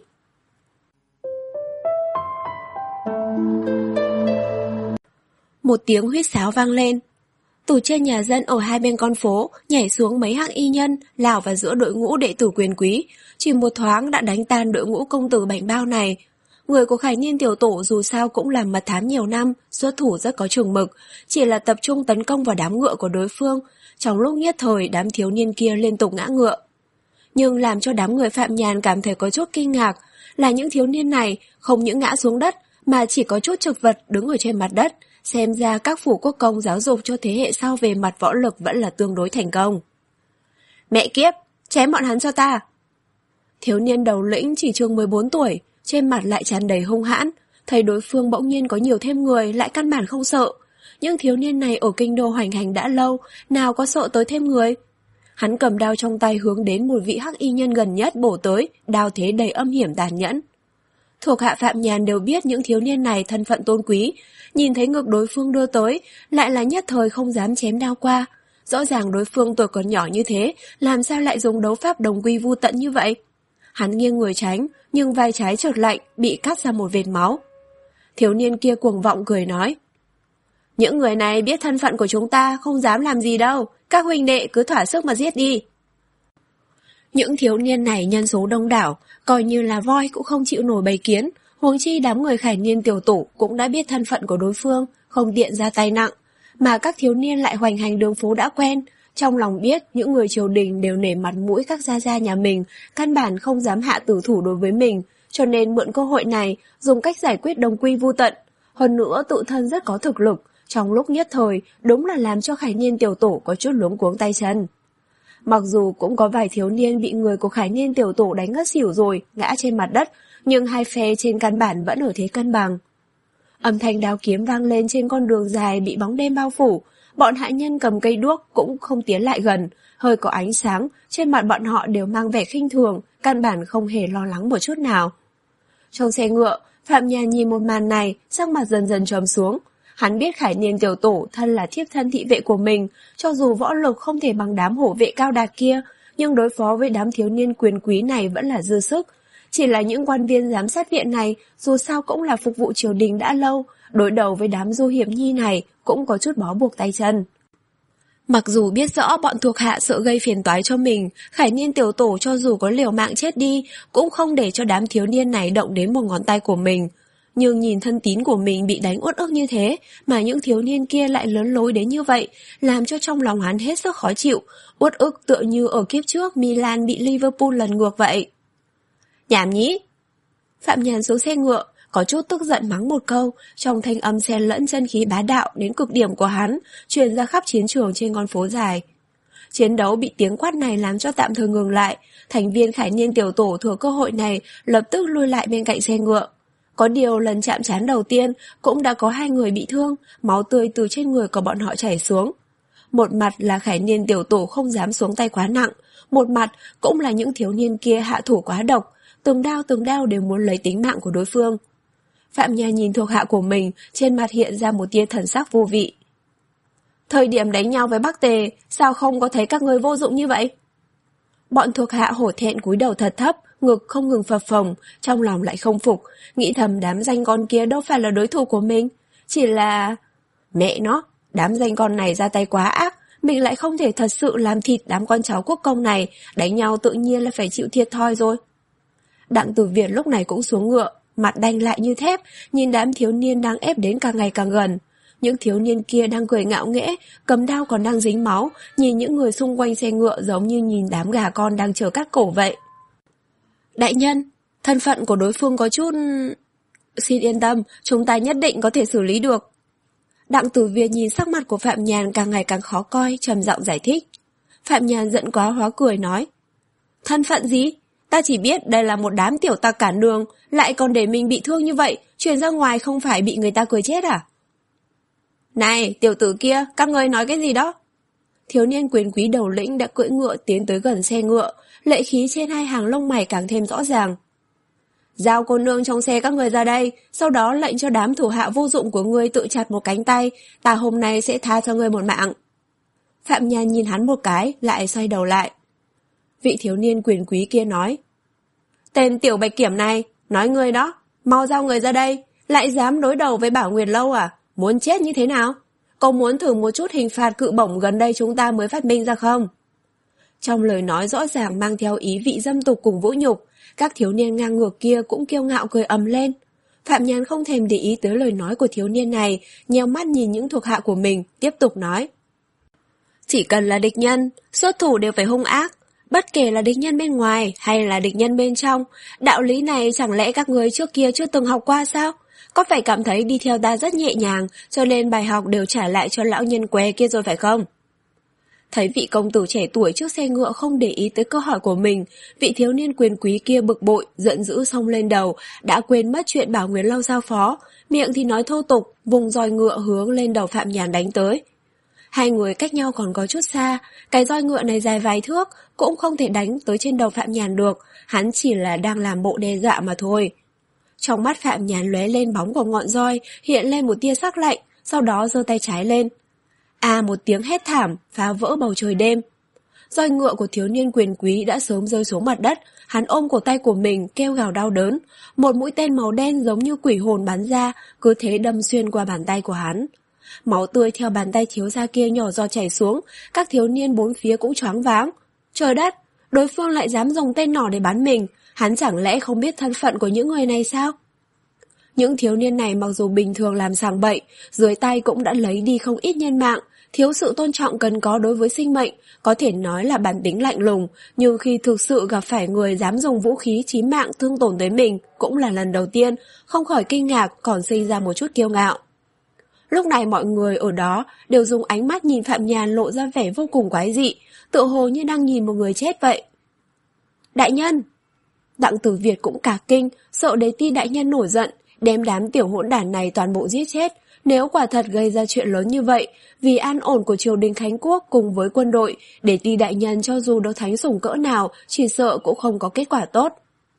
Một tiếng huýt sáo vang lên. Từ trên nhà dân ở hai bên con phố nhảy xuống mấy hạng y nhân, lao vào giữa đội ngũ đệ tử quyền quý, chỉ một thoáng đã đánh tan đội ngũ công tử bảnh bao này. Người của Khải Niên tiểu tổ dù sao cũng làm mật thám nhiều năm, xuất thủ rất có chừng mực, chỉ là tập trung tấn công vào đám ngựa của đối phương. Trong lúc nhất thời, đám thiếu niên kia liên tục ngã ngựa. Nhưng làm cho đám người Phạm Nhàn cảm thấy có chút kinh ngạc là những thiếu niên này không những ngã xuống đất mà chỉ có chút chật vật đứng ở trên mặt đất. Xem ra các phủ quốc công giáo dục cho thế hệ sau về mặt võ lực vẫn là tương đối thành công. Mẹ kiếp, chém bọn hắn cho ta! Thiếu niên đầu lĩnh chỉ chừng mười bốn tuổi, trên mặt lại tràn đầy hung hãn, thấy đối phương bỗng nhiên có nhiều thêm người lại căn bản không sợ. Nhưng thiếu niên này ở kinh đô hoành hành đã lâu, nào có sợ tới thêm người. Hắn cầm đao trong tay hướng đến một vị hắc y nhân gần nhất bổ tới, đao thế đầy âm hiểm tàn nhẫn. Thuộc hạ Phạm Nhàn đều biết những thiếu niên này thân phận tôn quý, nhìn thấy ngực đối phương đưa tới, lại là nhất thời không dám chém đao qua. Rõ ràng đối phương tuổi còn nhỏ như thế, làm sao lại dùng đấu pháp đồng quy vu tận như vậy? Hắn nghiêng người tránh, nhưng vai trái chợt lạnh, bị cắt ra một vệt máu. Thiếu niên kia cuồng vọng cười nói: những người này biết thân phận của chúng ta, không dám làm gì đâu, các huynh đệ cứ thỏa sức mà giết đi. Những thiếu niên này nhân số đông đảo, coi như là voi cũng không chịu nổi bầy kiến, huống chi đám người Khải Niên tiểu tổ cũng đã biết thân phận của đối phương, không tiện ra tay nặng, mà các thiếu niên lại hoành hành đường phố đã quen, trong lòng biết những người triều đình đều nể mặt mũi các gia gia nhà mình, căn bản không dám hạ tử thủ đối với mình, cho nên mượn cơ hội này dùng cách giải quyết đồng quy vu tận. Hơn nữa tự thân rất có thực lực, trong lúc nhất thời đúng là làm cho Khải Niên tiểu tổ có chút luống cuống tay chân. Mặc dù cũng có vài thiếu niên bị người của Khải Niên tiểu tổ đánh ngất xỉu rồi, ngã trên mặt đất, nhưng hai phe trên căn bản vẫn ở thế cân bằng. Âm thanh đao kiếm vang lên trên con đường dài bị bóng đêm bao phủ, bọn hạ nhân cầm cây đuốc cũng không tiến lại gần, hơi có ánh sáng, trên mặt bọn họ đều mang vẻ khinh thường, căn bản không hề lo lắng một chút nào. Trong xe ngựa, Phạm Nhàn nhìn một màn này, sắc mặt dần dần trầm xuống. Hắn biết Khải Niên tiểu tổ thân là thiếp thân thị vệ của mình, cho dù võ lực không thể bằng đám hổ vệ cao đạt kia, nhưng đối phó với đám thiếu niên quyền quý này vẫn là dư sức. Chỉ là những quan viên giám sát viện này dù sao cũng là phục vụ triều đình đã lâu, đối đầu với đám du hiểm nhi này cũng có chút bó buộc tay chân. Mặc dù biết rõ bọn thuộc hạ sợ gây phiền toái cho mình, Khải Niên tiểu tổ cho dù có liều mạng chết đi cũng không để cho đám thiếu niên này động đến một ngón tay của mình. Nhưng nhìn thân tín của mình bị đánh uất ức như thế, mà những thiếu niên kia lại lớn lối đến như vậy, làm cho trong lòng hắn hết sức khó chịu, uất ức tựa như ở kiếp trước Milan bị Liverpool lần ngược vậy. Nhảm nhí! Phạm Nhàn xuống xe ngựa, có chút tức giận mắng một câu, trong thanh âm xen lẫn chân khí bá đạo đến cực điểm của hắn, truyền ra khắp chiến trường trên con phố dài. Chiến đấu bị tiếng quát này làm cho tạm thời ngừng lại, thành viên Khải Niên tiểu tổ thừa cơ hội này lập tức lui lại bên cạnh xe ngựa. Có điều lần chạm trán đầu tiên cũng đã có hai người bị thương, máu tươi từ trên người của bọn họ chảy xuống. Một mặt là Khải Niên tiểu tổ không dám xuống tay quá nặng, một mặt cũng là những thiếu niên kia hạ thủ quá độc, từng đao từng đao đều muốn lấy tính mạng của đối phương. Phạm Nhàn nhìn thuộc hạ của mình, trên mặt hiện ra một tia thần sắc vô vị. Thời điểm đánh nhau với Bắc Tề, sao không có thấy các ngươi vô dụng như vậy? Bọn thuộc hạ hổ thẹn cúi đầu thật thấp, ngực không ngừng phập phồng, trong lòng lại không phục, nghĩ thầm đám danh con kia đâu phải là đối thủ của mình. Chỉ là... Mẹ nó, đám danh con này ra tay quá ác, mình lại không thể thật sự làm thịt đám con cháu quốc công này, đánh nhau tự nhiên là phải chịu thiệt thòi rồi. Đặng Tử Việt lúc này cũng xuống ngựa, mặt đanh lại như thép, nhìn đám thiếu niên đang ép đến càng ngày càng gần. Những thiếu niên kia đang cười ngạo nghễ, cầm đao còn đang dính máu, nhìn những người xung quanh xe ngựa giống như nhìn đám gà con đang chờ cắt cổ vậy. Đại nhân, thân phận của đối phương có chút... Xin yên tâm, chúng ta nhất định có thể xử lý được. Đặng Tử Việt nhìn sắc mặt của Phạm Nhàn càng ngày càng khó coi, trầm giọng giải thích. Phạm Nhàn giận quá hóa cười nói. Thân phận gì? Ta chỉ biết đây là một đám tiểu tặc cản đường, lại còn để mình bị thương như vậy, truyền ra ngoài không phải bị người ta cười chết à? Này, tiểu tử kia, các ngươi nói cái gì đó? Thiếu niên quyền quý đầu lĩnh đã cưỡi ngựa tiến tới gần xe ngựa, lệ khí trên hai hàng lông mày càng thêm rõ ràng. Giao cô nương trong xe các người ra đây, sau đó lệnh cho đám thủ hạ vô dụng của ngươi tự chặt một cánh tay, ta hôm nay sẽ tha cho ngươi một mạng. Phạm Nhàn nhìn hắn một cái, lại xoay đầu lại. Vị thiếu niên quyền quý kia nói. Tên tiểu bạch kiểm này, nói ngươi đó, mau giao người ra đây, lại dám đối đầu với Bảo Nguyệt Lâu à? Muốn chết như thế nào? Cậu muốn thử một chút hình phạt cự bổng gần đây chúng ta mới phát minh ra không? Trong lời nói rõ ràng mang theo ý vị dâm tục cùng vũ nhục, các thiếu niên ngang ngược kia cũng kiêu ngạo cười ầm lên. Phạm Nhàn không thèm để ý tới lời nói của thiếu niên này, nheo mắt nhìn những thuộc hạ của mình, tiếp tục nói. Chỉ cần là địch nhân, xuất thủ đều phải hung ác, bất kể là địch nhân bên ngoài hay là địch nhân bên trong. Đạo lý này chẳng lẽ các người trước kia chưa từng học qua sao? Có phải cảm thấy đi theo ta rất nhẹ nhàng, cho nên bài học đều trả lại cho lão nhân què kia rồi phải không? Thấy vị công tử trẻ tuổi trước xe ngựa không để ý tới câu hỏi của mình, vị thiếu niên quyền quý kia bực bội, giận dữ xông lên đầu, đã quên mất chuyện Bảo Nguyệt Lâu giao phó, miệng thì nói thô tục, vùng roi ngựa hướng lên đầu Phạm Nhàn đánh tới. Hai người cách nhau còn có chút xa, cái roi ngựa này dài vài thước, cũng không thể đánh tới trên đầu Phạm Nhàn được, hắn chỉ là đang làm bộ đe dọa mà thôi. Trong mắt Phạm Nhàn lóe lên bóng của ngọn roi, hiện lên một tia sắc lạnh, sau đó giơ tay trái lên. À, một tiếng hét thảm, phá vỡ bầu trời đêm. Roi ngựa của thiếu niên quyền quý đã sớm rơi xuống mặt đất, hắn ôm cổ tay của mình kêu gào đau đớn. Một mũi tên màu đen giống như quỷ hồn bắn ra, cứ thế đâm xuyên qua bàn tay của hắn. Máu tươi theo bàn tay thiếu gia kia nhỏ giọt chảy xuống, các thiếu niên bốn phía cũng choáng váng. Trời đất, đối phương lại dám dùng tên nỏ để bắn mình, hắn chẳng lẽ không biết thân phận của những người này sao? Những thiếu niên này mặc dù bình thường làm sàng bậy, dưới tay cũng đã lấy đi không ít nhân mạng, thiếu sự tôn trọng cần có đối với sinh mệnh, có thể nói là bản tính lạnh lùng, nhưng khi thực sự gặp phải người dám dùng vũ khí chí mạng thương tổn tới mình, cũng là lần đầu tiên, không khỏi kinh ngạc còn sinh ra một chút kiêu ngạo. Lúc này mọi người ở đó đều dùng ánh mắt nhìn Phạm Nhàn lộ ra vẻ vô cùng quái dị, tựa hồ như đang nhìn một người chết vậy. Đại nhân! Đặng Tử Việt cũng cả kinh, sợ Đế Ti đại nhân nổi giận, đem đám tiểu hỗn đản này toàn bộ giết chết. Nếu quả thật gây ra chuyện lớn như vậy, vì an ổn của triều đình Khánh Quốc cùng với quân đội, Đế Ti đại nhân cho dù đấu thánh sủng cỡ nào, chỉ sợ cũng không có kết quả tốt.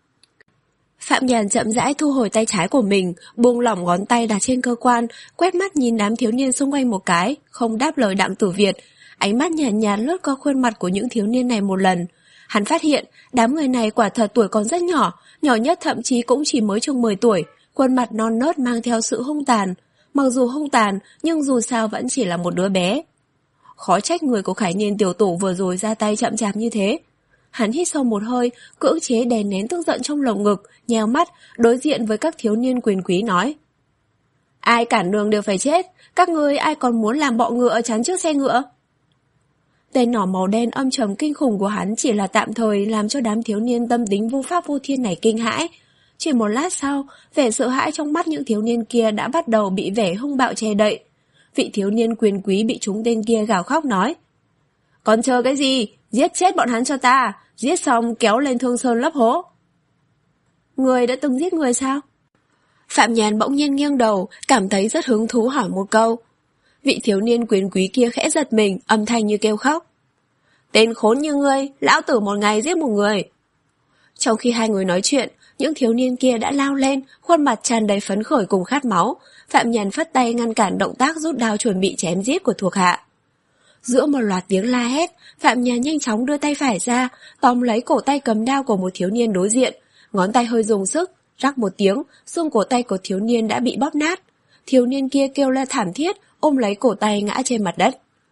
Phạm Nhàn chậm rãi thu hồi tay trái của mình, buông lỏng ngón tay đặt trên cơ quan, quét mắt nhìn đám thiếu niên xung quanh một cái, không đáp lời Đặng Tử Việt. Ánh mắt nhàn nhạt lướt qua khuôn mặt của những thiếu niên này một lần. Hắn phát hiện, đám người này quả thật tuổi còn rất nhỏ, nhỏ nhất thậm chí cũng chỉ mới chừng mười tuổi, khuôn mặt non nớt mang theo sự hung tàn. Mặc dù hung tàn, nhưng dù sao vẫn chỉ là một đứa bé. Khó trách người của Khải Niên tiểu tổ vừa rồi ra tay chậm chạp như thế. Hắn hít sâu một hơi, cưỡng chế đè nén tức giận trong lồng ngực, nheo mắt, đối diện với các thiếu niên quyền quý nói. Ai cản đường đều phải chết, các ngươi ai còn muốn làm bọ ngựa chắn trước xe ngựa? Tên nỏ màu đen âm trầm kinh khủng của hắn chỉ là tạm thời làm cho đám thiếu niên tâm tính vô pháp vô thiên này kinh hãi. Chỉ một lát sau, vẻ sợ hãi trong mắt những thiếu niên kia đã bắt đầu bị vẻ hung bạo che đậy. Vị thiếu niên quyền quý bị trúng tên kia gào khóc nói. Còn chờ cái gì? Giết chết bọn hắn cho ta, giết xong kéo lên Thương Sơn lấp hố. Người đã từng giết người sao? Phạm Nhàn bỗng nhiên nghiêng đầu, cảm thấy rất hứng thú hỏi một câu. Vị thiếu niên quyền quý kia khẽ giật mình, âm thanh như kêu khóc. Tên khốn như ngươi, lão tử một ngày giết một người. Trong khi hai người nói chuyện, những thiếu niên kia đã lao lên, khuôn mặt tràn đầy phấn khởi cùng khát máu. Phạm Nhàn phất tay ngăn cản động tác rút đao chuẩn bị chém giết của thuộc hạ. Giữa một loạt tiếng la hét, Phạm Nhàn nhanh chóng đưa tay phải ra, tóm lấy cổ tay cầm đao của một thiếu niên đối diện, ngón tay hơi dùng sức, rắc một tiếng, xương cổ tay của thiếu niên đã bị bóp nát. Thiếu niên kia kêu lên thảm thiết, ôm lấy cổ tay ngã trên mặt đất.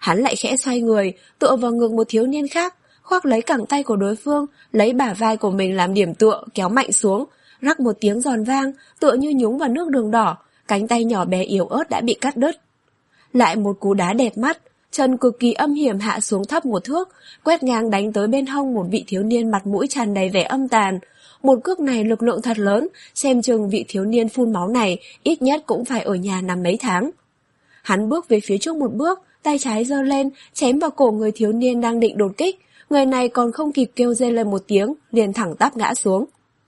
Hắn lại khẽ xoay người, tựa vào ngực một thiếu niên khác, khoác lấy cẳng tay của đối phương, lấy bả vai của mình làm điểm tựa, kéo mạnh xuống, rắc một tiếng giòn vang, tựa như nhúng vào nước đường đỏ, cánh tay nhỏ bé yếu ớt đã bị cắt đứt. Lại một cú đá đẹp mắt, chân cực kỳ âm hiểm hạ xuống thấp một thước, quét ngang đánh tới bên hông một vị thiếu niên mặt mũi tràn đầy vẻ âm tàn. Một cước này lực lượng thật lớn, xem chừng vị thiếu niên phun máu này ít nhất cũng phải ở nhà nằm mấy tháng. Hắn bước về phía trước một bước, tay trái giơ lên, chém vào cổ người thiếu niên đang định đột kích. Người này còn không kịp kêu rên lên một tiếng, liền thẳng tắp ngã xuống.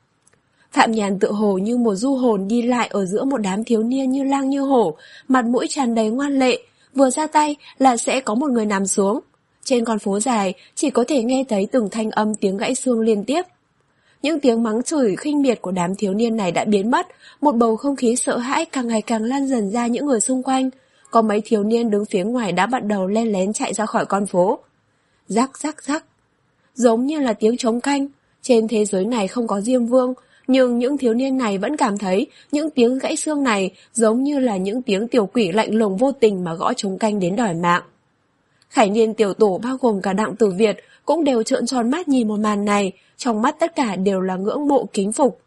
Phạm Nhàn tựa hồ như một du hồn đi lại ở giữa một đám thiếu niên như lang như hổ, mặt mũi tràn đầy ngoan lệ, vừa ra tay là sẽ có một người nằm xuống. Trên con phố dài chỉ có thể nghe thấy từng thanh âm tiếng gãy xương liên tiếp. Những tiếng mắng chửi khinh miệt của đám thiếu niên này đã biến mất, một bầu không khí sợ hãi càng ngày càng lan dần ra những người xung quanh. Có mấy thiếu niên đứng phía ngoài đã bắt đầu len lén chạy ra khỏi con phố. Rắc rắc rắc, giống như là tiếng trống canh. Trên thế giới này không có Diêm Vương, nhưng những thiếu niên này vẫn cảm thấy những tiếng gãy xương này giống như là những tiếng tiểu quỷ lạnh lùng vô tình mà gõ trống canh đến đòi mạng. Khải Niên tiểu tổ bao gồm cả Đặng Tử Việt cũng đều trợn tròn mắt nhìn một màn này, trong mắt tất cả đều là ngưỡng mộ kính phục.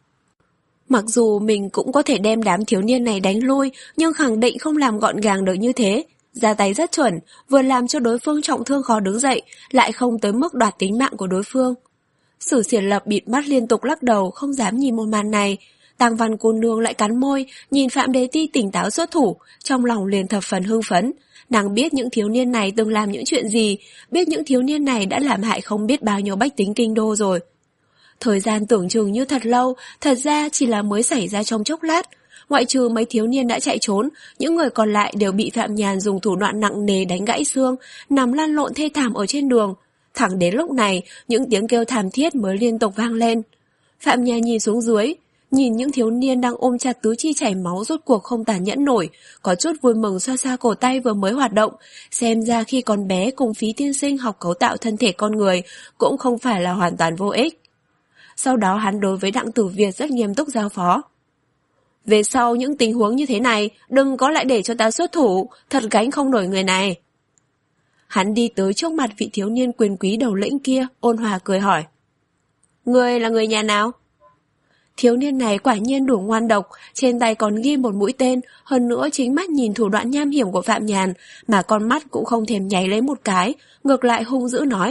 Mặc dù mình cũng có thể đem đám thiếu niên này đánh lui, nhưng khẳng định không làm gọn gàng được như thế. Ra tay rất chuẩn, vừa làm cho đối phương trọng thương khó đứng dậy, lại không tới mức đoạt tính mạng của đối phương. Sử Xiển Lập bịt mắt liên tục lắc đầu, không dám nhìn một màn này. Tang Văn cô nương lại cắn môi, nhìn Phạm Đế Ti tỉnh táo xuất thủ, trong lòng liền thập phần hưng phấn. Nàng biết những thiếu niên này từng làm những chuyện gì, biết những thiếu niên này đã làm hại không biết bao nhiêu bách tính kinh đô rồi. Thời gian tưởng chừng như thật lâu, thật ra chỉ là mới xảy ra trong chốc lát. Ngoại trừ mấy thiếu niên đã chạy trốn, những người còn lại đều bị Phạm Nhàn dùng thủ đoạn nặng nề đánh gãy xương, nằm lăn lộn thê thảm ở trên đường. Thẳng đến lúc này, những tiếng kêu thảm thiết mới liên tục vang lên. Phạm Nhàn nhìn xuống dưới, nhìn những thiếu niên đang ôm chặt tứ chi chảy máu rốt cuộc không tàn nhẫn nổi, có chút vui mừng xoa xoa cổ tay vừa mới hoạt động, xem ra khi còn bé cùng Phí tiên sinh học cấu tạo thân thể con người cũng không phải là hoàn toàn vô ích. Sau đó hắn đối với Đặng Tử Việt rất nghiêm túc giao phó. Về sau những tình huống như thế này, đừng có lại để cho ta xuất thủ, thật gánh không nổi người này. Hắn đi tới trước mặt vị thiếu niên quyền quý đầu lĩnh kia, ôn hòa cười hỏi. Người là người nhà nào? Thiếu niên này quả nhiên đủ ngoan độc, trên tay còn ghi một mũi tên, hơn nữa chính mắt nhìn thủ đoạn nham hiểm của Phạm Nhàn, mà con mắt cũng không thèm nháy lấy một cái, ngược lại hung dữ nói.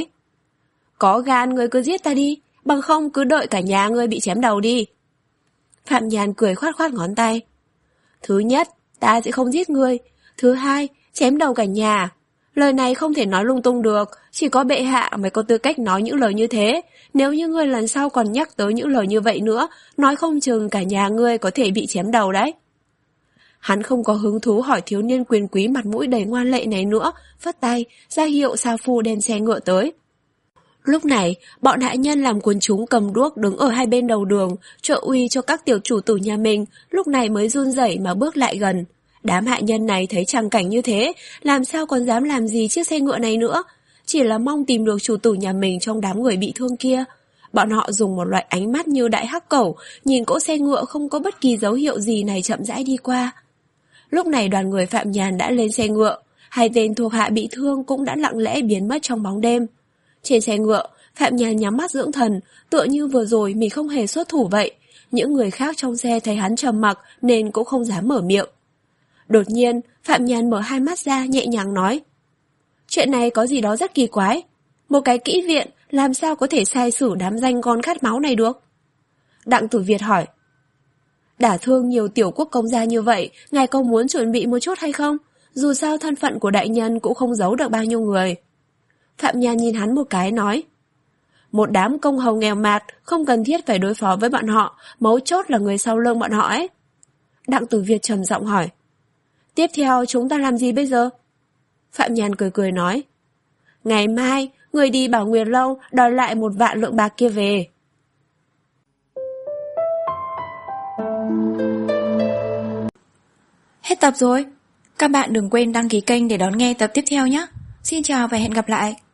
Có gan người cứ giết ta đi, bằng không cứ đợi cả nhà ngươi bị chém đầu đi. Phạm Nhàn cười khoát khoát ngón tay. Thứ nhất, ta sẽ không giết ngươi. Thứ hai, chém đầu cả nhà. Lời này không thể nói lung tung được, chỉ có bệ hạ mới có tư cách nói những lời như thế. Nếu như ngươi lần sau còn nhắc tới những lời như vậy nữa, nói không chừng cả nhà ngươi có thể bị chém đầu đấy. Hắn không có hứng thú hỏi thiếu niên quyền quý mặt mũi đầy ngoan lệ này nữa, phất tay, ra hiệu Sa Phu đem xe ngựa tới. Lúc này, bọn hạ nhân làm quần chúng cầm đuốc đứng ở hai bên đầu đường, trợ uy cho các tiểu chủ tử nhà mình, lúc này mới run rẩy mà bước lại gần. Đám hạ nhân này thấy tràng cảnh như thế, làm sao còn dám làm gì chiếc xe ngựa này nữa, chỉ là mong tìm được chủ tử nhà mình trong đám người bị thương kia. Bọn họ dùng một loại ánh mắt như đại hắc cẩu, nhìn cỗ xe ngựa không có bất kỳ dấu hiệu gì này chậm rãi đi qua. Lúc này đoàn người Phạm Nhàn đã lên xe ngựa, hai tên thuộc hạ bị thương cũng đã lặng lẽ biến mất trong bóng đêm. Trên xe ngựa, Phạm Nhàn nhắm mắt dưỡng thần, tựa như vừa rồi mình không hề xuất thủ vậy. Những người khác trong xe thấy hắn trầm mặc nên cũng không dám mở miệng. Đột nhiên, Phạm Nhàn mở hai mắt ra nhẹ nhàng nói. Chuyện này có gì đó rất kỳ quái. Một cái kỹ viện làm sao có thể sai xử đám danh con khát máu này được? Đặng Tử Việt hỏi. Đả thương nhiều tiểu quốc công gia như vậy, ngài có muốn chuẩn bị một chút hay không? Dù sao thân phận của đại nhân cũng không giấu được bao nhiêu người. Phạm Nhàn nhìn hắn một cái nói. Một đám công hầu nghèo mạt, không cần thiết phải đối phó với bọn họ, mấu chốt là người sau lưng bọn họ ấy. Đặng Tử Việt trầm giọng hỏi. Tiếp theo chúng ta làm gì bây giờ? Phạm Nhàn cười cười nói. Ngày mai, người đi Bảo Nguyệt Lâu đòi lại một vạn lượng bạc kia về. Hết tập rồi. Các bạn đừng quên đăng ký kênh để đón nghe tập tiếp theo nhé. Xin chào và hẹn gặp lại.